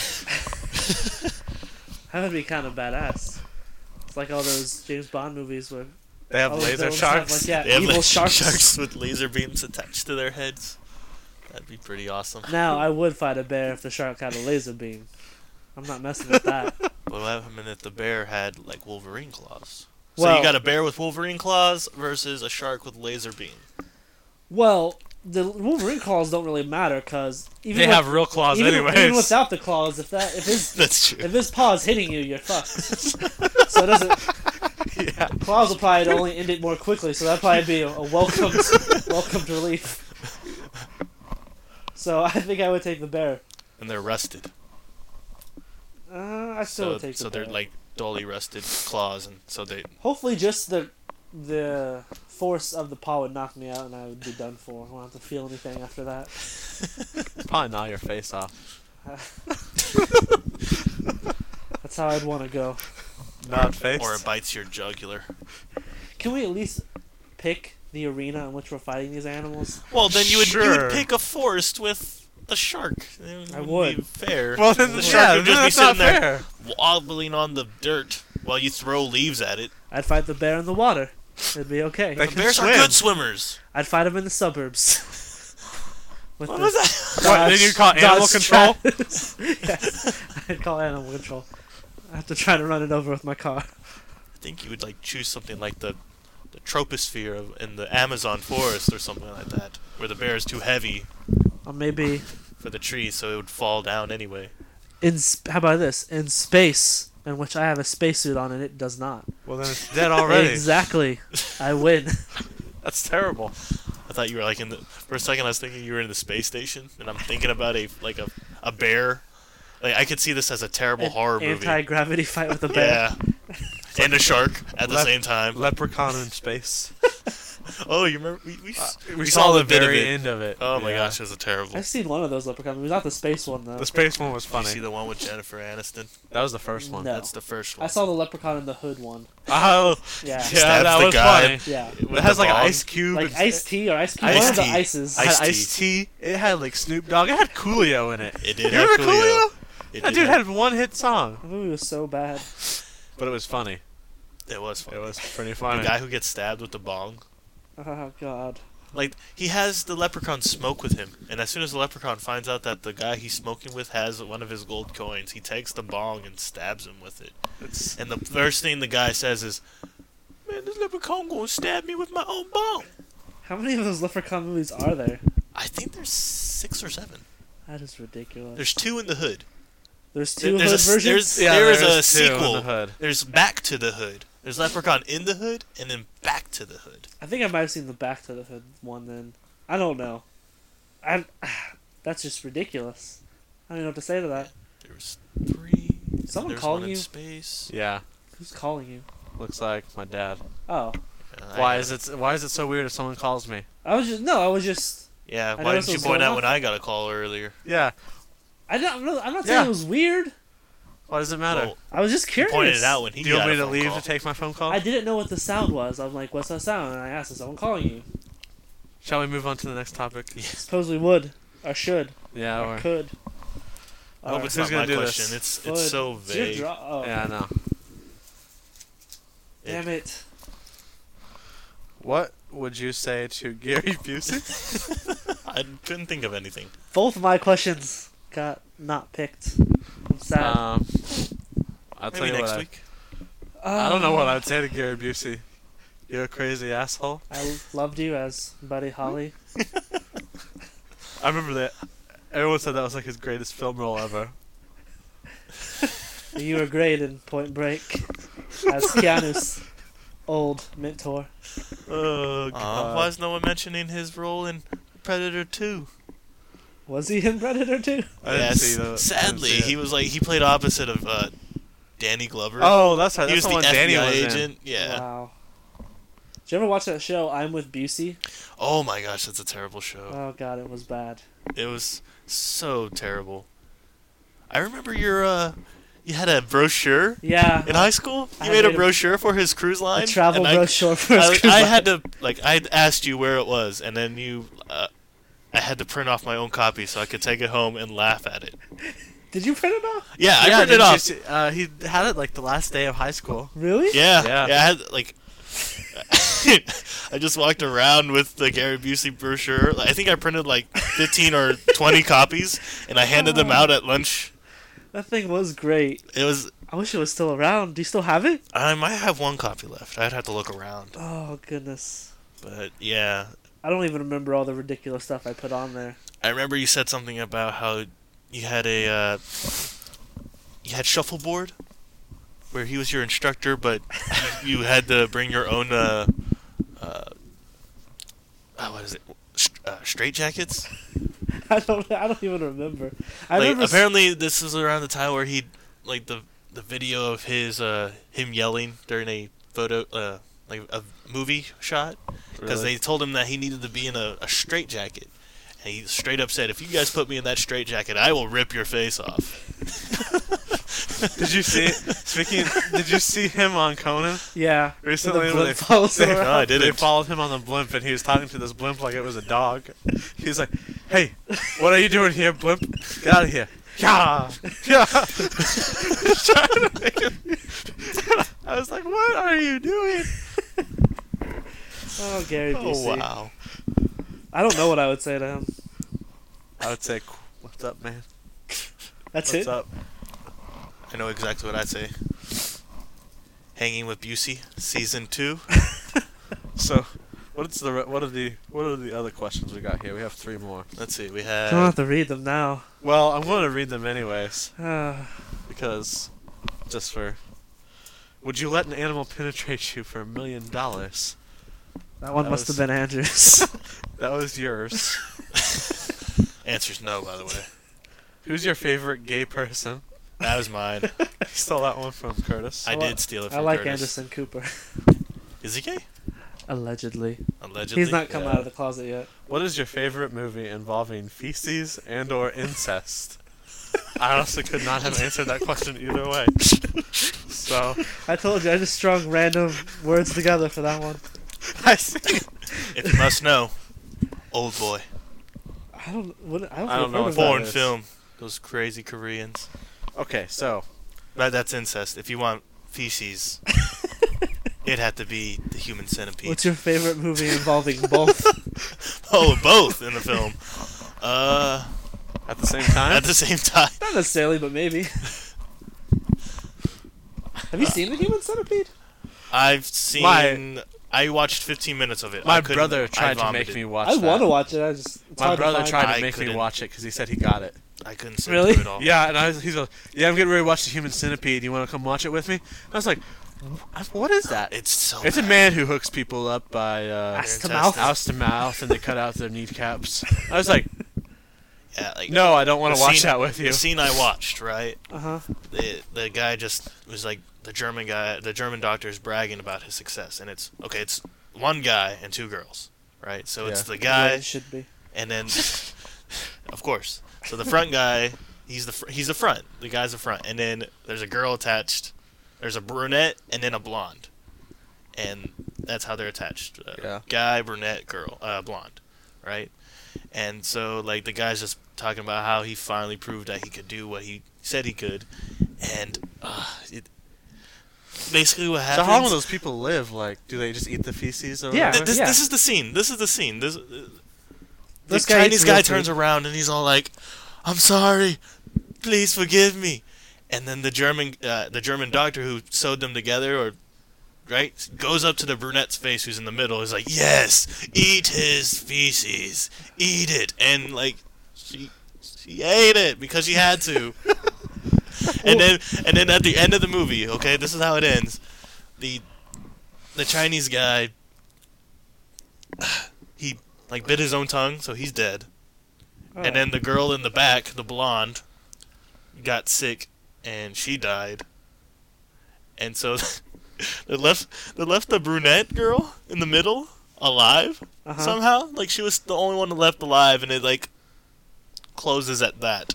That would be kind of badass. It's like all those James Bond movies where They have all the laser villains have, sharks. like, yeah, They have evil like sharks. with laser beams attached to their heads. That'd be pretty awesome. Now I would fight a bear if the shark had a laser beam. I'm not messing with that. What would happen if the bear had like Wolverine claws? So Well- you got a bear with Wolverine claws versus a shark with laser beam. Well, the Wolverine claws don't really matter because even They with- have real claws even, anyways. even without the claws, if his That's true. if his paw is hitting you, you're fucked. So it doesn't. Yeah. Claws will probably only end it more quickly, so that'd probably be a welcomed relief. So I think I would take the bear. And they're rusted. I still would take the So bear. they're like dully rusted claws, and so they. Hopefully, just the force of the paw would knock me out, and I would be done for. I won't have to feel anything after that. Probably gnaw your face off. That's how I'd want to go. Not face. Or it bites your jugular. Can we at least pick the arena in which we're fighting these animals? Well, then you would Sure. pick a forest with the shark. It I wouldn't would. Be fair. Well, then, the yeah, shark would then just be that's not sitting there fair. wobbling on the dirt while you throw leaves at it. I'd fight the bear in the water. It'd be okay. They The can bears are swim. good swimmers. I'd fight them in the suburbs. With What the was that? What, then you call animal Dodge control? Stratus. Yes, I'd call animal control. I have to try to run it over with my car. I think you would like choose something like the troposphere in the Amazon forest or something like that, where the bear is too heavy Or maybe for the tree, so it would fall down anyway. how about this? In space, in which I have a spacesuit on and it does not. Well, then it's dead already. Exactly. I win. That's terrible. I thought you were like for a second I was thinking you were in the space station, and I'm thinking about a bear. Like I could see this as a terrible horror movie. Anti-gravity fight with a bear. Yeah. And a shark at the Lep- same time. Leprechaun in space. Oh, you remember? We saw saw the the bit of very it. end of it. Oh my Yeah. gosh, it was terrible. I've seen one of those leprechaun movies, not the space one though. The space one was Did you see funny. the one with Jennifer Aniston? That was the first one. No. That's the first one. I saw the leprechaun in the hood one. Oh, Yeah. yeah, Stabs that the was guy. funny. Yeah. With It has the like an bong. Ice Cube. Like and- Iced Tea or Ice Cube. Ice One of the Tea. ices. It had Ice-T. Ice Tea. It had like Snoop Dogg. It had Coolio in it. It did You have remember Coolio. Coolio? It That did dude have- had one hit song, The movie was so bad. but it was funny. It was funny. It was pretty The funny. guy who gets stabbed with the bong. Oh god. Like, he has the leprechaun smoke with him, and as soon as the leprechaun finds out that the guy he's smoking with has one of his gold coins, he takes the bong and stabs him with it. It's, And the first thing the guy says is, "Man, this leprechaun gonna stab me with my own bong." How many of those leprechaun movies are there? I think there's 6 or 7. That is ridiculous. There's 2 in the hood. There's two There's hood a, versions. there's, there is a there's two in sequel. the hood. There's Back to the Hood. There's Leprechaun in the Hood, and then Back to the Hood. I think I might have seen the Back to the Hood one then. I don't know. That's just ridiculous. I don't even know what to say to that. There's 3. Someone there's calling one in you? space. Yeah, Who's calling you? looks like my dad. Oh, Why is it so weird if someone calls me? I was just. Yeah, I why noticed didn't you what's point going out on. when I got a call earlier? Yeah. I'm not saying Yeah. it was weird. Why does it matter? Well, I was just you curious. pointed it out when he Do you want got me a to phone leave call. to take my phone call? I didn't know what the sound was. I'm like, what's that sound? And I asked, is someone calling you? Shall we move on to the next topic? Suppose we would, or should, Yeah. or Or, could. I hope Or it's Who's not my gonna do question. this? It's so It's your vague. oh, yeah, I know. Damn it. What would you say to Gary Busey? I couldn't think of anything. Both of my questions got not picked. I'm sad. I'll tell Maybe you next what. week. I don't know what I'd say to Gary Busey. You're a crazy asshole. I loved you as Buddy Holly. I remember that. Everyone said that was like his greatest film role ever. You were great in Point Break as Keanu's old mentor. Oh Why is no one mentioning his role in Predator 2? Was he in Predator 2? I didn't Yes. see that. I didn't Sadly, see it. he played opposite of Danny Glover. Oh, that's right. he That's was the the one Danny FBI was agent. in. Yeah. Wow. Did you ever watch that show, I'm with Busey? Oh my gosh, that's a terrible show. Oh god, it was bad. It was so terrible. I remember you had a brochure Yeah. in high school. I You made a made a- brochure for his cruise line. A travel and brochure for his cruise I line. had to I asked you where it was, and then I had to print off my own copy so I could take it home and laugh at it. Did you print it off? Yeah, I Yeah, printed it didn't you off. see- he had it like the last day of high school. Really? Yeah, Yeah. I had like. I just walked around with the Gary Busey brochure. I think I printed like 15 or 20 copies, and I handed them out at lunch. That thing was great. It was. I wish it was still around. Do you still have it? I might have one copy left. I'd have to look around. Oh goodness. But yeah, I don't even remember all the ridiculous stuff I put on there. I remember you said something about how you had you had shuffleboard, where he was your instructor, but you had to bring your own what is it? Straight jackets. I don't even remember. I Like, remember apparently this was around the time where he like the video of his him yelling during a photo like a movie shot, because Really? they told him that he needed to be in a straight jacket, and he straight up said, "If you guys put me in that straight jacket, I will rip your face off." Did you see? Did you see him on Conan Yeah. recently? With the when blimp follows him No, I around. didn't. They followed him on the blimp, and he was talking to this blimp like it was a dog. He's like, "Hey, what are you doing here, blimp? Get out of here!" Yeah, yeah. He's trying to make it. I was like, "What are you doing?" Oh, Gary Oh Busey. wow! I don't know what I would say to him. I would say, "What's up, man? That's What's it. up?" I know exactly what I'd say. Hanging with Busey, season 2. So, what are the other questions we got here? We have 3 more. Let's see. We I don't have have to read them now. Well, I'm going to read them anyways that because, just for. Would you let an animal penetrate you for $1 million? one That must have was- been Andrew's. That was yours. answers no, by the way. Who's your favorite gay person? That was mine. I stole that one from Curtis. I Well, did steal it I from like Curtis. Anderson Cooper. Is he gay? Allegedly. Allegedly. He's not come Yeah. out of the closet yet. What is your favorite movie involving feces and/or incest? I honestly could not have answered that question either way. So I told you, I just strung random words together for that one. I see. If you must know, Old Boy. I don't I don't think know I've heard what of that Foreign is. film. Those crazy Koreans. Okay, so That's incest. If you want feces, it'd have to be the human centipede. What's your favorite movie involving both? Oh, both in the film. at the same time, At the same time. Not necessarily, but maybe. Have you seen The Human Centipede? I've seen. I watched 15 minutes of it. my I couldn't- brother I tried to make vomited. me watch. I that. want to watch it. It's My hard to brother find. tried I to make me couldn't. watch it because he said he got it. I couldn't sit Really? through it all. Yeah, and he's like, "Yeah, I'm getting ready to watch The Human Centipede. You want to come watch it with me?" I was like, "What is that?" It's so. It's a bad. man who hooks people up by Ass to Their mouth. house to mouth, and they cut out their kneecaps. I was like, Yeah, like "No, I don't want the to watch scene- that with you." The scene I watched, right? Uh-huh. The guy just was like the German guy. The German doctor is bragging about his success, and it's okay. It's one guy and 2 girls, right? So it's Yeah. the Yeah, guy, it should be. and then of course, so the front guy, he's the front. The guy's the front, and then there's a girl attached. There's a brunette and then a blonde, and that's how they're attached. Yeah. Guy, brunette, girl, blonde, right? And so like the guy's just talking about how he finally proved that he could do what he said he could, and it basically what So happens. how long do those people live? Like, do they just eat the feces? Or Yeah. whatever? This is the scene. This is the scene. This This the guy Chinese eats guy real turns food. around and he's all like, "I'm sorry, please forgive me." And then the German doctor who sewed them together, or right, goes up to the brunette's face who's in the middle. Is like, "Yes, eat his feces, eat it," and like she ate it because she had to. and then at the end of the movie, okay, this is how it ends. The Chinese guy, he like bit his own tongue, so he's dead. Oh. And then the girl in the back, the blonde, got sick and she died. And so They left the brunette girl in the middle alive somehow. Like she was the only one left alive, and it like closes at that.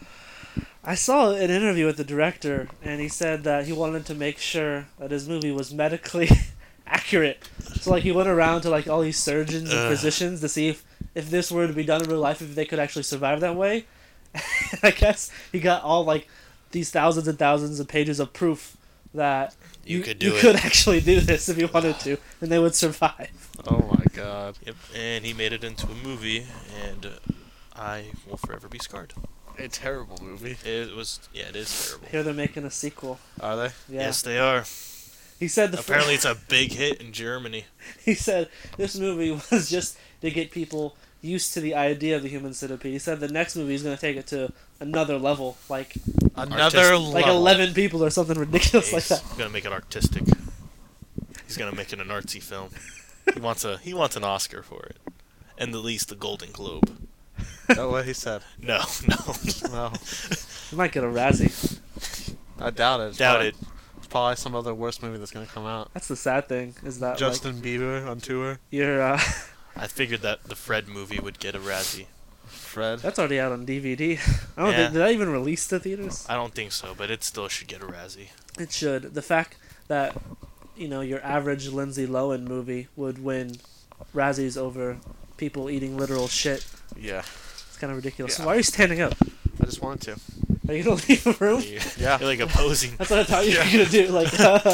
I saw an interview with the director, and he said that he wanted to make sure that his movie was medically accurate. So, like, he went around to, like, all these surgeons and physicians to see if this were to be done in real life, if they could actually survive that way. I guess he got all, like, these thousands and thousands of pages of proof that you could actually do this if you wanted to, and they would survive. Oh my god. Yep, and he made it into a movie, and I will forever be scarred. A terrible movie. It is terrible. Here they're making a sequel. Are they? Yeah. Yes, they are. He said apparently it's a big hit in Germany. He said this movie was just to get people used to the idea of the human centipede. He said the next movie is going to take it to another level, like another level. Like 11 people or something ridiculous like that. He's going to make it artistic. He's going to make it an artsy film. He wants an Oscar for it, and at least the Golden Globe. Is that what he said? No. No. You might get a Razzie. I doubt it. Doubt it. It's probably some other worst movie that's gonna come out. That's the sad thing, is that Justin Bieber on tour. You're I figured that the Fred movie would get a Razzie. Fred. That's already out on DVD. I don't think, did that even release to theaters? I don't think so, but it still should get a Razzie. It should. The fact that your average Lindsay Lohan movie would win Razzies over people eating literal shit. Yeah. It's kind of ridiculous. Yeah. Why are you standing up? I just wanted to. Are you gonna leave the room? Yeah. You're like opposing. That's what I thought you were gonna do. Like,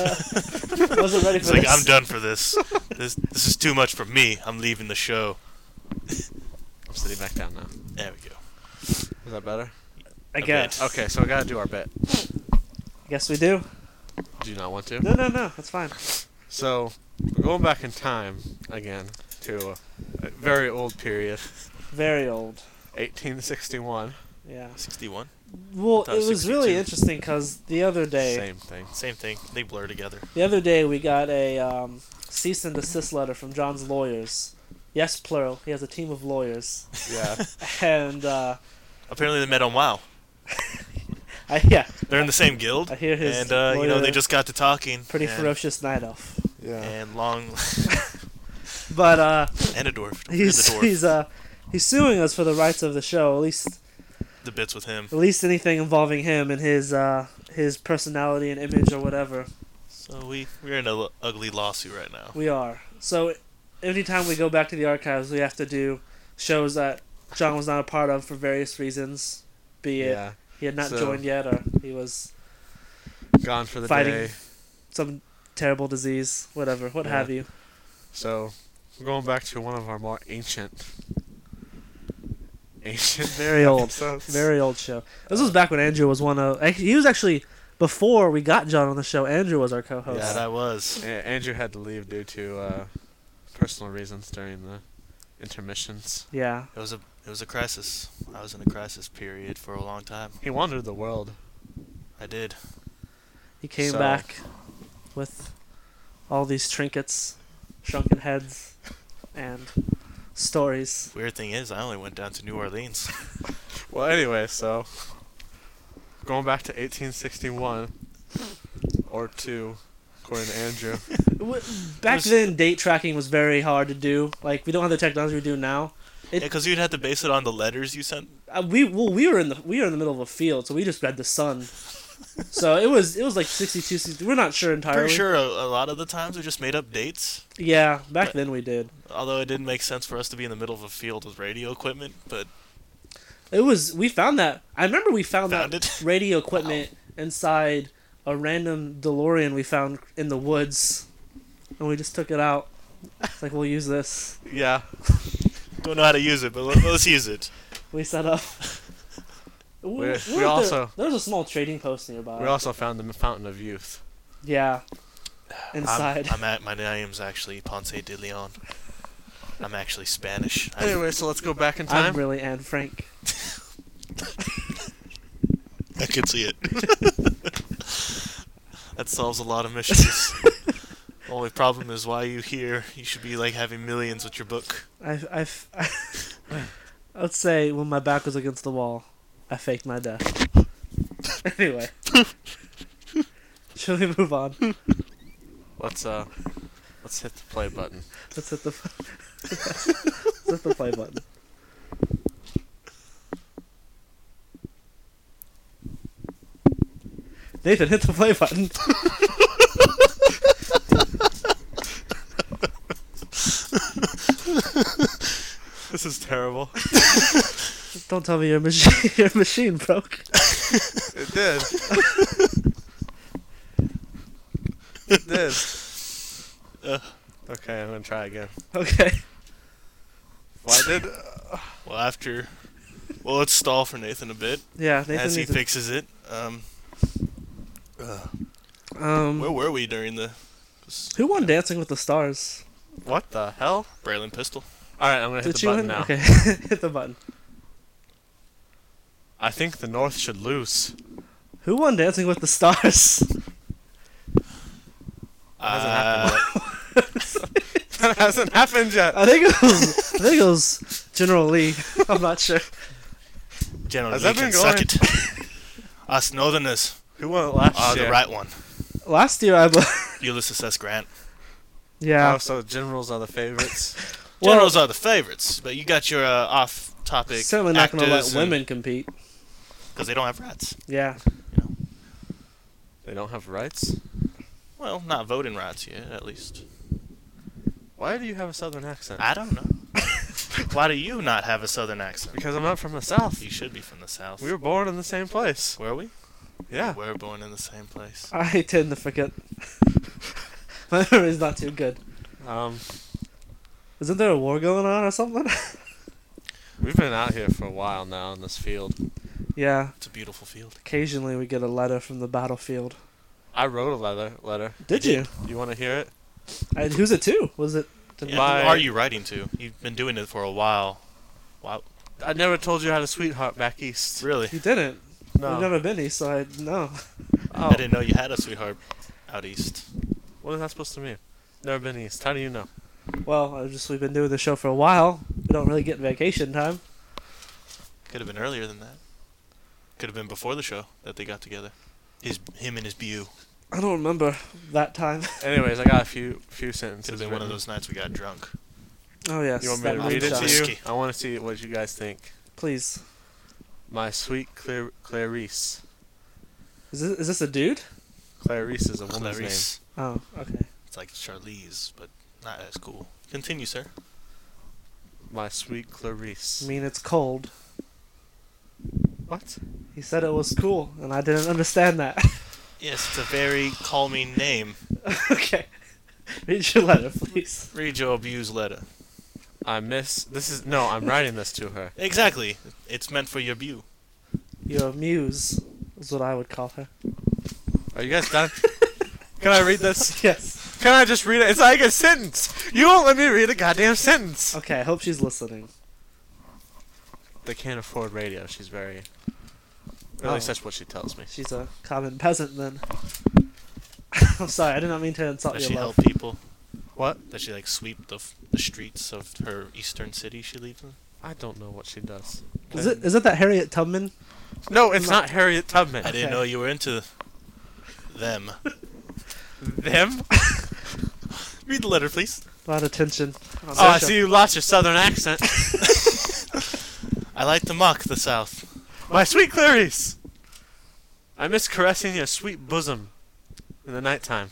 I wasn't ready for It's this. like, I'm done for this. This is too much for me. I'm leaving the show. I'm sitting back down now. There we go. Is that better? I guess. Okay, so we gotta do our bit. Guess we do. Do you not want to? No. That's fine. So, we're going back in time again to a very old period. Very old. 1861. Yeah. 61? Well, thought it was 62. really interesting because the other day, Same thing. Same thing. They blur together. we got a cease and desist letter from John's lawyers. Yes, plural. He has a team of lawyers. Yeah. And, Apparently they met on WoW. yeah. They're in the same guild. I hear his And, lawyer, they just got to talking. pretty and, ferocious night elf. Yeah. And long... But, and a dwarf. Don't forget the dwarf. he's suing us for the rights of the show, at least The bits with him. anything involving him and his personality and image or whatever. So we're in an ugly lawsuit right now. We are. So anytime we go back to the archives, we have to do shows that John was not a part of for various reasons, be it Yeah. he had not So- joined yet or he was Gone for the fighting day. some terrible disease, whatever, what Yeah. have you. So, we're going back to one of our more ancient, Very old. episodes. Very old show. This was back when Andrew was he was actually, before we got John on the show, Andrew was our co-host. Yeah, that was. Andrew had to leave due to personal reasons during the intermissions. Yeah. It was a crisis. I was in a crisis period for a long time. He wandered the world. I did. He came So- back with all these trinkets, shrunken heads, and stories. Weird thing is, I only went down to New Orleans. Well, anyway, so going back to 1861 or 2, according to Andrew. Back then, date tracking was very hard to do. Like, we don't have the technology we do now. Yeah, because you'd have to base it on the letters you sent. We were in the middle of a field, so we just read the sun. So it was like 62, 63. We're not sure entirely. Pretty sure a lot of the times we just made up dates. Yeah, back But- then we did. Although it didn't make sense for us to be in the middle of a field with radio equipment, but We found that. I remember we found Found that it? radio equipment inside a random DeLorean we found in the woods, and we just took it out. It's like, we'll use this. Yeah. don't know how to use it, but let's use it. We set up. We also- there was a small trading post nearby. We also found the Fountain of Youth. Yeah. Inside. My name's actually Ponce de Leon. I'm actually Spanish. Anyway, so let's go back in I'm time. really Anne Frank. I can see it. That solves a lot of mysteries. Only problem is why you here. You should be like having millions with your book. Let's say when my back was against the wall, I faked my death. Anyway. Shall we move on? Let's hit the play button. Let's hit the let's hit the play button. Nathan, hit the play button. This is terrible. Don't tell me your machine broke. It did. It did. Okay, I'm gonna try again. Okay. Why did? Well, let's stall for Nathan a bit Yeah, Nathan as he needs to- fixes it. Where were we during the Who won Dancing with the Stars? What the hell? Braylon Pistol? All right, I'm gonna hit Did the you button win? now. Okay, hit the button. I think the North should lose. Who won Dancing with the Stars? That hasn't happened yet. I think it was General Lee. I'm not sure. General Has Lee that been can suck going? it. Us Northerners Who won it last are year? the right one. Last year, I believe. Ulysses S. Grant. Yeah. Oh, so generals are the favorites. Well- Generals are the favorites, but you got your off-topic Certainly not going to let actors women compete. because they don't have rights. Yeah. They don't have rights. Well, not voting rights yet, at least. Why do you have a southern accent? I don't know. Why do you not have a southern accent? Because I'm not from the South. You should be from the South. We were born in the same place. Were we? Yeah. We were born in the same place. I tend to forget. My memory's not too good. Isn't there a war going on or something? We've been out here for a while now in this field. Yeah. It's a beautiful field. Occasionally we get a letter from the battlefield. I wrote a letter. Did you? You want to hear it? Who's it to? Was it to Yeah, My- who are you writing to? You've been doing it for a while. Wow. I never told you I had a sweetheart back east. Really? You didn't. No. We've never been east, so I know. Oh, I didn't know you had a sweetheart out east. what is that supposed to mean? Never been east. How do you know? Well, we've been doing the show for a while. We don't really get vacation time. Could have been earlier than that. Could have been before the show that they got together. Him and his beau. I don't remember that time. Anyways, I got a few sentences. Could have been one of written. those nights we got drunk. Oh yes. You want me that to moonshot. read it to you? Whiskey. I want to see what you guys think. Please. My sweet Clarice. Is this a dude? Clarice is a woman's Clarice. Oh, okay. It's like Charlize, but not as cool. Continue, sir. name. My sweet Clarice. I mean, it's cold. What? He said it was cool, and I didn't understand that. Yes, it's a very calming name. Okay. Read your letter, please. Read your abuse letter. I'm writing this to her. Exactly. It's meant for your beau. Your muse is what I would call her. Are you guys done? Can I read this? Yes. Can I just read it? It's like a sentence. You won't let me read a goddamn sentence. Okay, I hope she's listening. They can't afford radio. She's very. At Oh. least that's what she tells me. She's a common peasant then. I'm sorry, I did not mean to insult Does your she love. help people? What? Does she like sweep the streets of her eastern city she lives in? I don't know what she does. Is it that Harriet Tubman? No, it's not Harriet Tubman. I didn't Okay. know you were into them. Them? Read the letter, please. A lot of tension. on Oh, I that show. see you lost your southern accent. I like to mock the South. My sweet Clarice. I miss caressing your sweet bosom in the nighttime.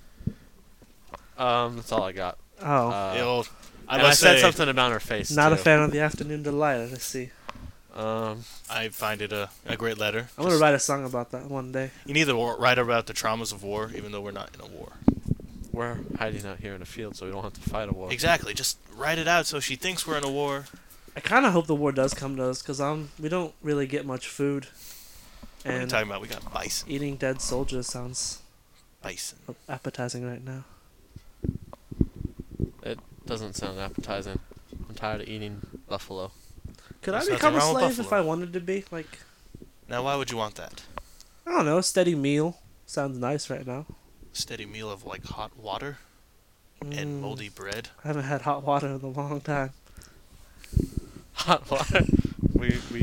That's all I got. Oh, I and I must said say, something about her face. not a too. fan of the afternoon delight, I see. I find it a great letter. I'm gonna write a song about that one day. You need to write about the traumas of war, even though we're not in a war. We're hiding out here in a field, so we don't have to fight a war. Exactly. Just write it out so she thinks we're in a war. I kind of hope the war does come to us, because we don't really get much food. What are you And talking about? We got bison. eating dead soldiers sounds Bison. appetizing right now. It doesn't sound appetizing. I'm tired of eating buffalo. Could There's I become a nothing wrong with slave if buffalo. I wanted to be? Like, Now, why would you want that? I don't know, a steady meal. Sounds nice right now. Steady meal of like hot water and Mm, moldy bread. I haven't had hot water in a long time. Hot water.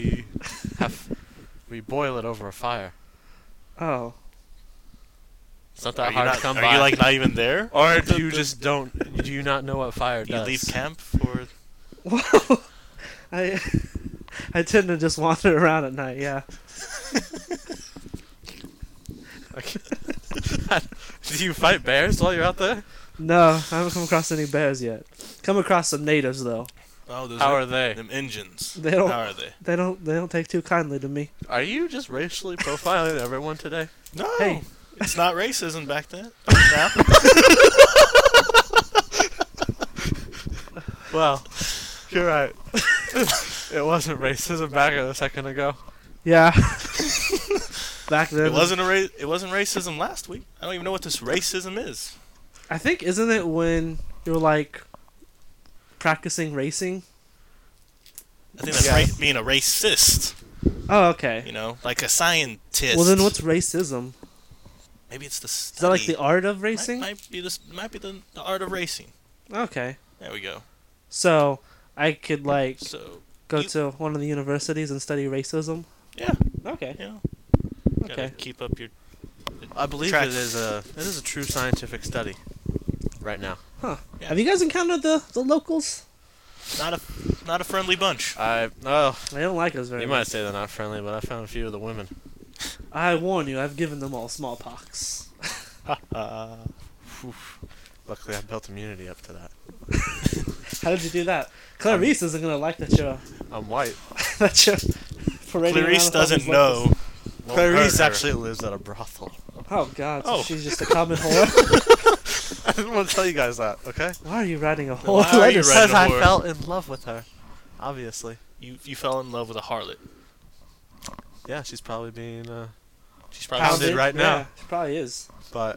We boil it over a fire. Oh. It's not Are that you hard not, to come are by. you like not even there? or do you just don't? Do you not know what fire You does? leave camp for? Well, I I tend to just wander around at night. Yeah. Do you fight bears while you're out there? No, I haven't come across any bears yet. Come across some natives though. Oh, those How are they? them engines. They don't. How are they? They don't take too kindly to me. Are you just racially profiling everyone today? No, Hey. it's not racism back then. Now. Well, you're right. It wasn't racism back a second ago. Yeah. Back then. It wasn't racism last week. I don't even know what this racism is. I think isn't it when you're like practicing racing? I think that's Yeah. being a racist. Oh, okay. You know, like a scientist. Well, then what's racism? Maybe it's the study. Is that like the art of racing? Might be the art of racing. Okay. There we go. So I could like So go you- to one of the universities and study racism. yeah, Okay. you know, Okay. gotta keep up your. I believe Track. it is a true scientific study. Right now, Huh. Yeah. Have you guys encountered the locals? Not a friendly bunch. I They don't like us very you much. might say they're not friendly, but I found a few of the women. I warn you, I've given them all smallpox. Luckily, I built immunity up to that. How did you do that? Clarice isn't gonna like that you're I'm white. that you're parading Clarice around with all doesn't these know. locals. Won't Clarice hurt her. actually lives at a brothel. Oh God, so Oh. she's just a common whore. I didn't want to tell you guys that, okay? Why are you writing a Why whole are you letter? writing Because a I whore? fell in love with her. Obviously. You fell in love with a harlot. Yeah, she's probably being She's probably Pounded right now. Yeah, she probably is. but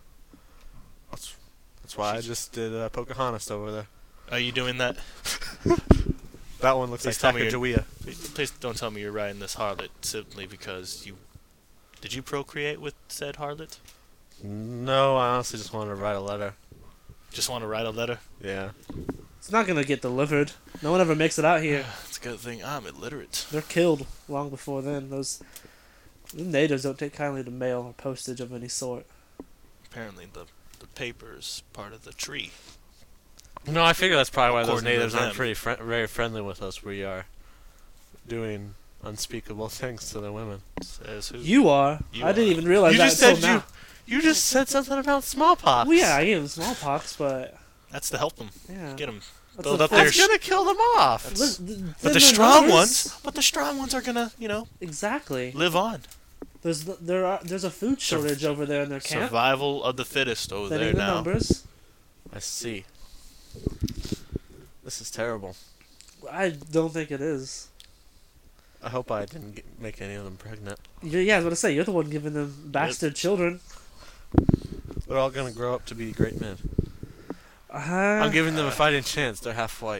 that's why I just did Pocahontas over there. Are you doing that? That one looks Please like tell me Sacagawea. Please don't tell me you're writing this harlot simply because you. Did you procreate with said harlot? No, I honestly just wanted to write a letter. Just want to write a letter? Yeah. It's not gonna get delivered. No one ever makes it out here. It's a good thing I'm illiterate. They're killed long before then. The natives don't take kindly to mail or postage of any sort. Apparently the paper's part of the tree. No, I figure that's probably why those According to natives aren't them. pretty very friendly with us. We are doing unspeakable things to the women. Says who? You are. You I didn't are. even realize You that just until said now. you just said something about smallpox. Well, yeah, I gave them smallpox, but That's to help them. yeah. Get them. That's build a up their That's gonna kill them off. That's- Then But the their strong numbers- ones are gonna, Exactly. live on. There's a food shortage over there in their camp. Survival of the fittest over Thinning there the now. numbers. I see. This is terrible. I don't think it is. I hope I didn't make any of them pregnant. Yeah, I was gonna say you're the one giving them bastard children. They're all gonna grow up to be great men. I'm I'm giving them a fighting chance. They're half white.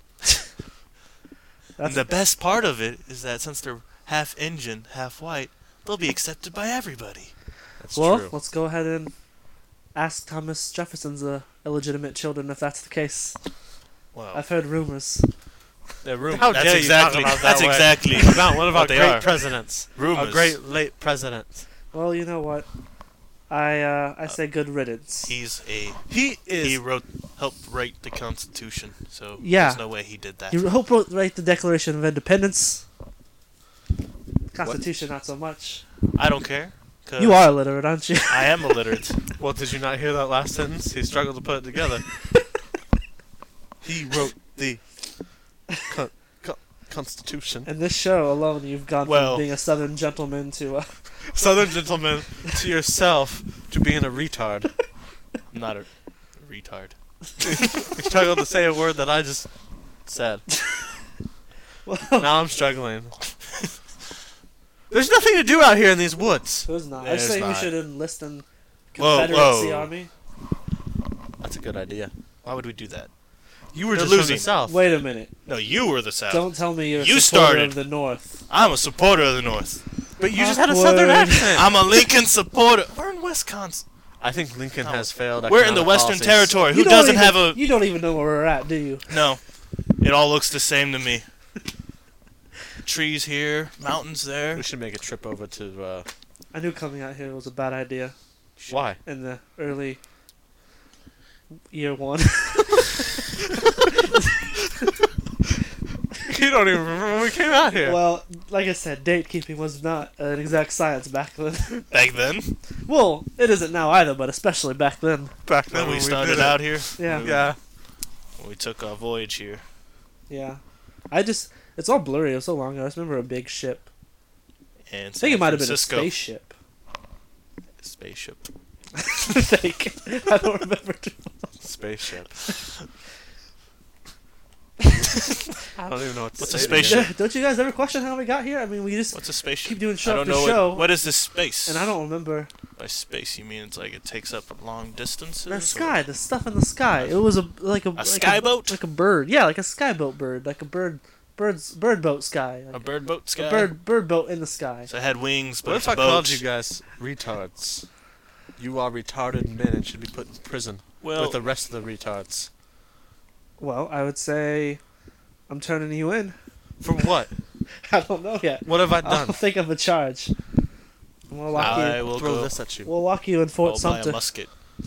And the best part of it is that since they're half Indian, half white, they'll be accepted by everybody. That's well, true. let's go ahead and ask Thomas Jefferson's illegitimate children if that's the case. Wow. I've heard rumors. How That's dare exactly. you talk about That's that way exactly. about one of our what they great are. presidents, Rumors. a great late president. Well, you know what? I say good riddance. He He is. helped write the Constitution, so Yeah. there's no way he did that. You hope wrote write the Declaration of Independence. Constitution, not so much. I don't care. 'Cause You are illiterate, aren't you? I am illiterate. Well, did you not hear that last sentence? He struggled to put it together. He wrote the Constitution. In this show alone, you've gone Well- from being a Southern gentleman to Southern gentleman, to yourself, to being a retard. I'm not a retard. You struggled to say a word that I just said. well, Now I'm struggling. There's nothing to do out here in these woods. there's not. I There's just think we not. should enlist in Whoa, Confederacy whoa. Army. That's a good idea. Why would we do that? You were They're just from losing. the South. Wait a minute. No, you were the South. Don't tell me you're a You supporter started. of the North. I'm a supporter of the North. But you just had a Southern Awkward. accent. I'm a Lincoln supporter. We're in Wisconsin. I think Lincoln No. has failed. We're in the economic Western policies. Territory. You Who don't doesn't even- have a... You don't even know where we're at, do you? No. It all looks the same to me. Trees here, mountains there. We should make a trip over to. I knew coming out here was a bad idea. Why? in the early year one. You don't even remember when we came out here. Well, like I said, date keeping was not an exact science back then. Back then, Well, it isn't now either, but especially back then. Back when we did started it. out here, Yeah. Yeah. when we took our voyage here. Yeah. It's all blurry. It was so long ago. I just remember a big ship. And I think it might have been a Francisco. spaceship. Spaceship. Fake. I don't remember too well. Spaceship. I don't even know what to What's say a to spaceship? you. Don't you guys ever question how we got here? I mean, we just What's a spaceship? keep doing I show don't after know show. what is this space? And I don't remember. By space, you mean it's like it takes up long distances? The or- sky, the stuff in the sky. It was a skyboat? like a bird. Yeah, like a skyboat bird, like a bird boat sky. A bird boat sky? A bird boat in the sky. So it had wings, but What it's if I a boat. called you guys retards? You are retarded men and should be put in prison Well, with the rest of the retards. Well, I would say I'm turning you in. For what? I don't know yet. What have I I'll done? think of a charge. We'll lock I you. will Throw go. this at you. We'll lock you in Fort I'll buy a Sumter. musket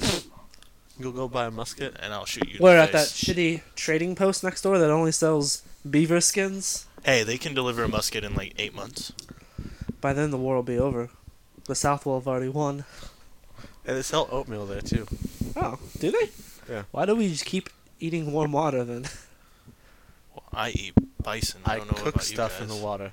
You'll go buy a musket. and I'll shoot you. We're in at the that face. shitty trading post next door that only sells beaver skins. Hey, they can deliver a musket in like 8 months. By then, the war will be over. The South will have already won. And they sell oatmeal there too. Oh, do they? Yeah. Why do we just keep eating warm water then? Well, I eat bison. I I don't know cook about stuff you in guys. the water.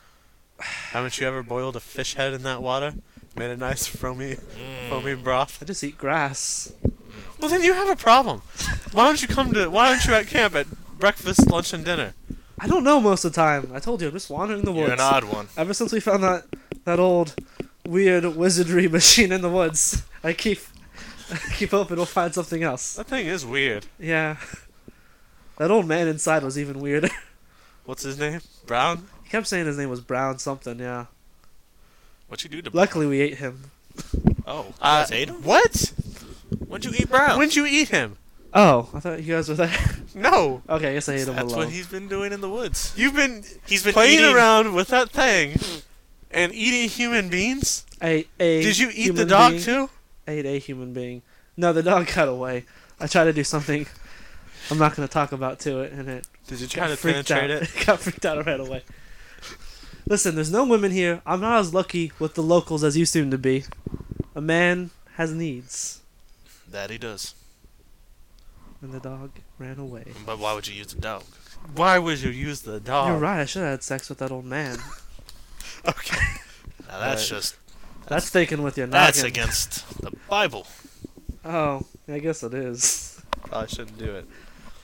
Haven't you ever boiled a fish head in that water? Made a nice foamy broth. I just eat grass. Well, then you have a problem. Why don't you at camp at breakfast, lunch, and dinner? I don't know most of the time. I told you, I'm just wandering the woods. You're an odd one. Ever since we found that old weird wizardry machine in the woods, I keep hoping we'll find something else. That thing is weird. Yeah. That old man inside was even weirder. What's his name? Brown? He kept saying his name was Brown something, yeah. What you do to? Luckily we ate him. Oh, you guys ate him? What? When'd you eat Brown? When'd you eat him? Oh, I thought you guys were there. No. Okay, I guess I ate him That's alone. what he's been doing in the woods. He's been playing playing around with that thing and eating human beings? I ate a Did you eat the human dog being. too? I ate a human being. No, the dog got away. I tried to do something I'm not going to talk about to it, and it Did you try got to freaked penetrate out. it? It got freaked out and ran away. Listen, there's no women here. I'm not as lucky with the locals as you seem to be. A man has needs. That he does. And the dog ran away. But why would you use the dog? Why would you use the dog? You're right, I should have had sex with that old man. Okay. Now that's Right. just That's thinking with your that's noggin. against the Bible. Oh, I guess it is. Probably shouldn't do it.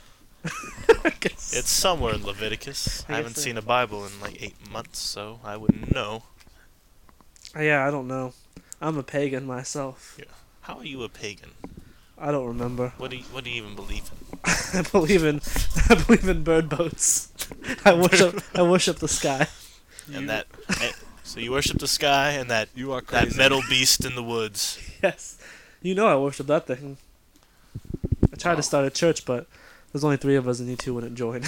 I guess. It's somewhere in Leviticus. I I haven't guess so. seen a Bible in like 8 months, so I wouldn't know. Yeah, I don't know. I'm a pagan myself. How are you a pagan? I don't remember. What do you even believe in? I believe in bird boats. I worship the sky. And that so you worship the sky and that You are crazy. that metal beast in the woods. Yes. You know I worship that thing. I tried to start a church, but there's only 3 of us and you 2 wouldn't join.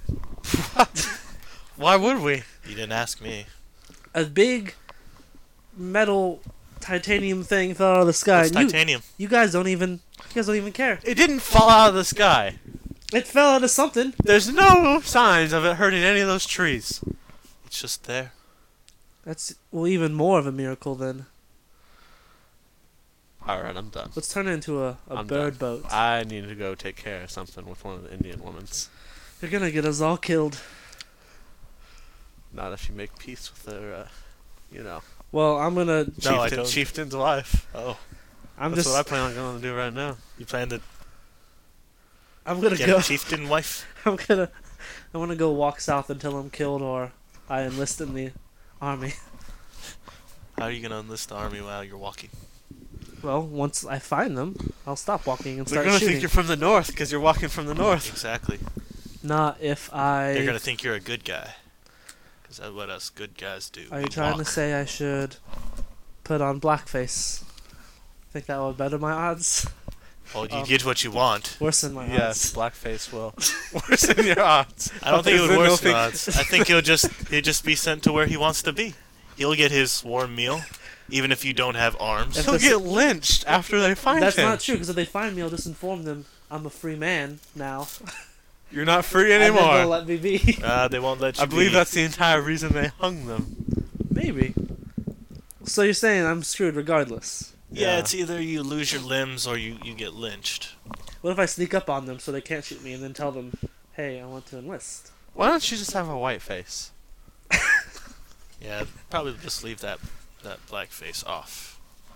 Why would we? You didn't ask me. A big metal titanium thing fell out of the sky. It's and titanium. you guys don't even care. It didn't fall out of the sky. It fell out of something. There's no signs of it hurting any of those trees. It's just there. That's even more of a miracle then. Alright, I'm done. Let's turn it into a I'm bird boat. I need to go take care of something with one of the Indian women's. You're gonna get us all killed. Not if you make peace with their, Well, I'm gonna. No, I don't. chieftain's wife. Oh, I'm That's just. what I plan on going to do right now. you plan to I'm gonna get go. a chieftain wife? I'm gonna go walk south until I'm killed or I enlist in the army. How are you gonna enlist the army while you're walking? Well, once I find them, I'll stop walking and They're start going to shooting. think you're from the north because you're walking from the north. Exactly. Not if They're I. gonna think you're a good guy. Because that's what us good guys do. Are you We trying to walk. say I should put on blackface? Think that would better my odds? Well, you get what you want. Worsen my Yes, odds. blackface will worsen your odds. I don't think it would Is there no worsen thing- odds. I think he'll just be sent to where he wants to be. He'll get his warm meal, Even if you don't have arms. If He'll this- get lynched after they find That's him. not true, because if they find me, I'll just inform them I'm a free man now. You're not free And then they'll anymore. let me be. They won't let you I believe be. that's the entire reason they hung them. Maybe. So you're saying I'm screwed regardless. Yeah, Yeah. it's either you lose your limbs or you get lynched. What if I sneak up on them so they can't shoot me and then tell them, hey, I want to enlist? Why don't you just have a white face? Yeah, probably just leave that black face off.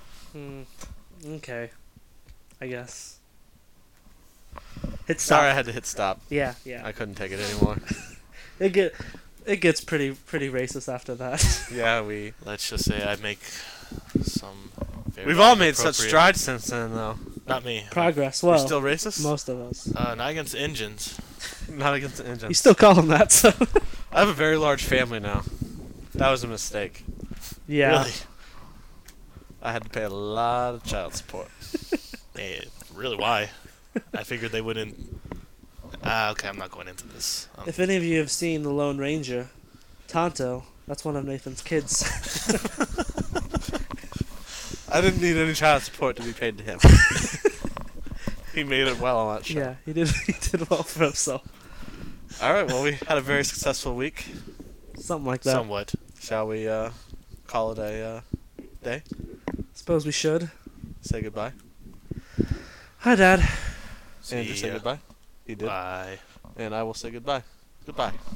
Okay. I guess. Hit Sorry, I stop. had to hit stop. Yeah. I couldn't take it anymore. It gets pretty racist after that. Yeah, we. Let's just say I make some. Very We've all made such inappropriate- strides since then, though. Not me. Progress. You're Well, still racist? most of us. Not against engines. Not against the You engine. still call them that, so. I have a very large family now. That was a mistake. Yeah. Really? I had to pay a lot of child support. Hey, really? Why? I figured they wouldn't. Okay, I'm not going into this. If any of you have seen The Lone Ranger, Tonto, that's one of Nathan's kids. I didn't need any child support to be paid to him. He made it well on that show. Yeah, he did well for himself. All right, well, we had a very successful week. Something like that. Somewhat. Shall we call it a day? Suppose we should. Say goodbye? Hi, Dad. Andrew, See say ya. goodbye? He did. Bye. And I will say goodbye. Goodbye.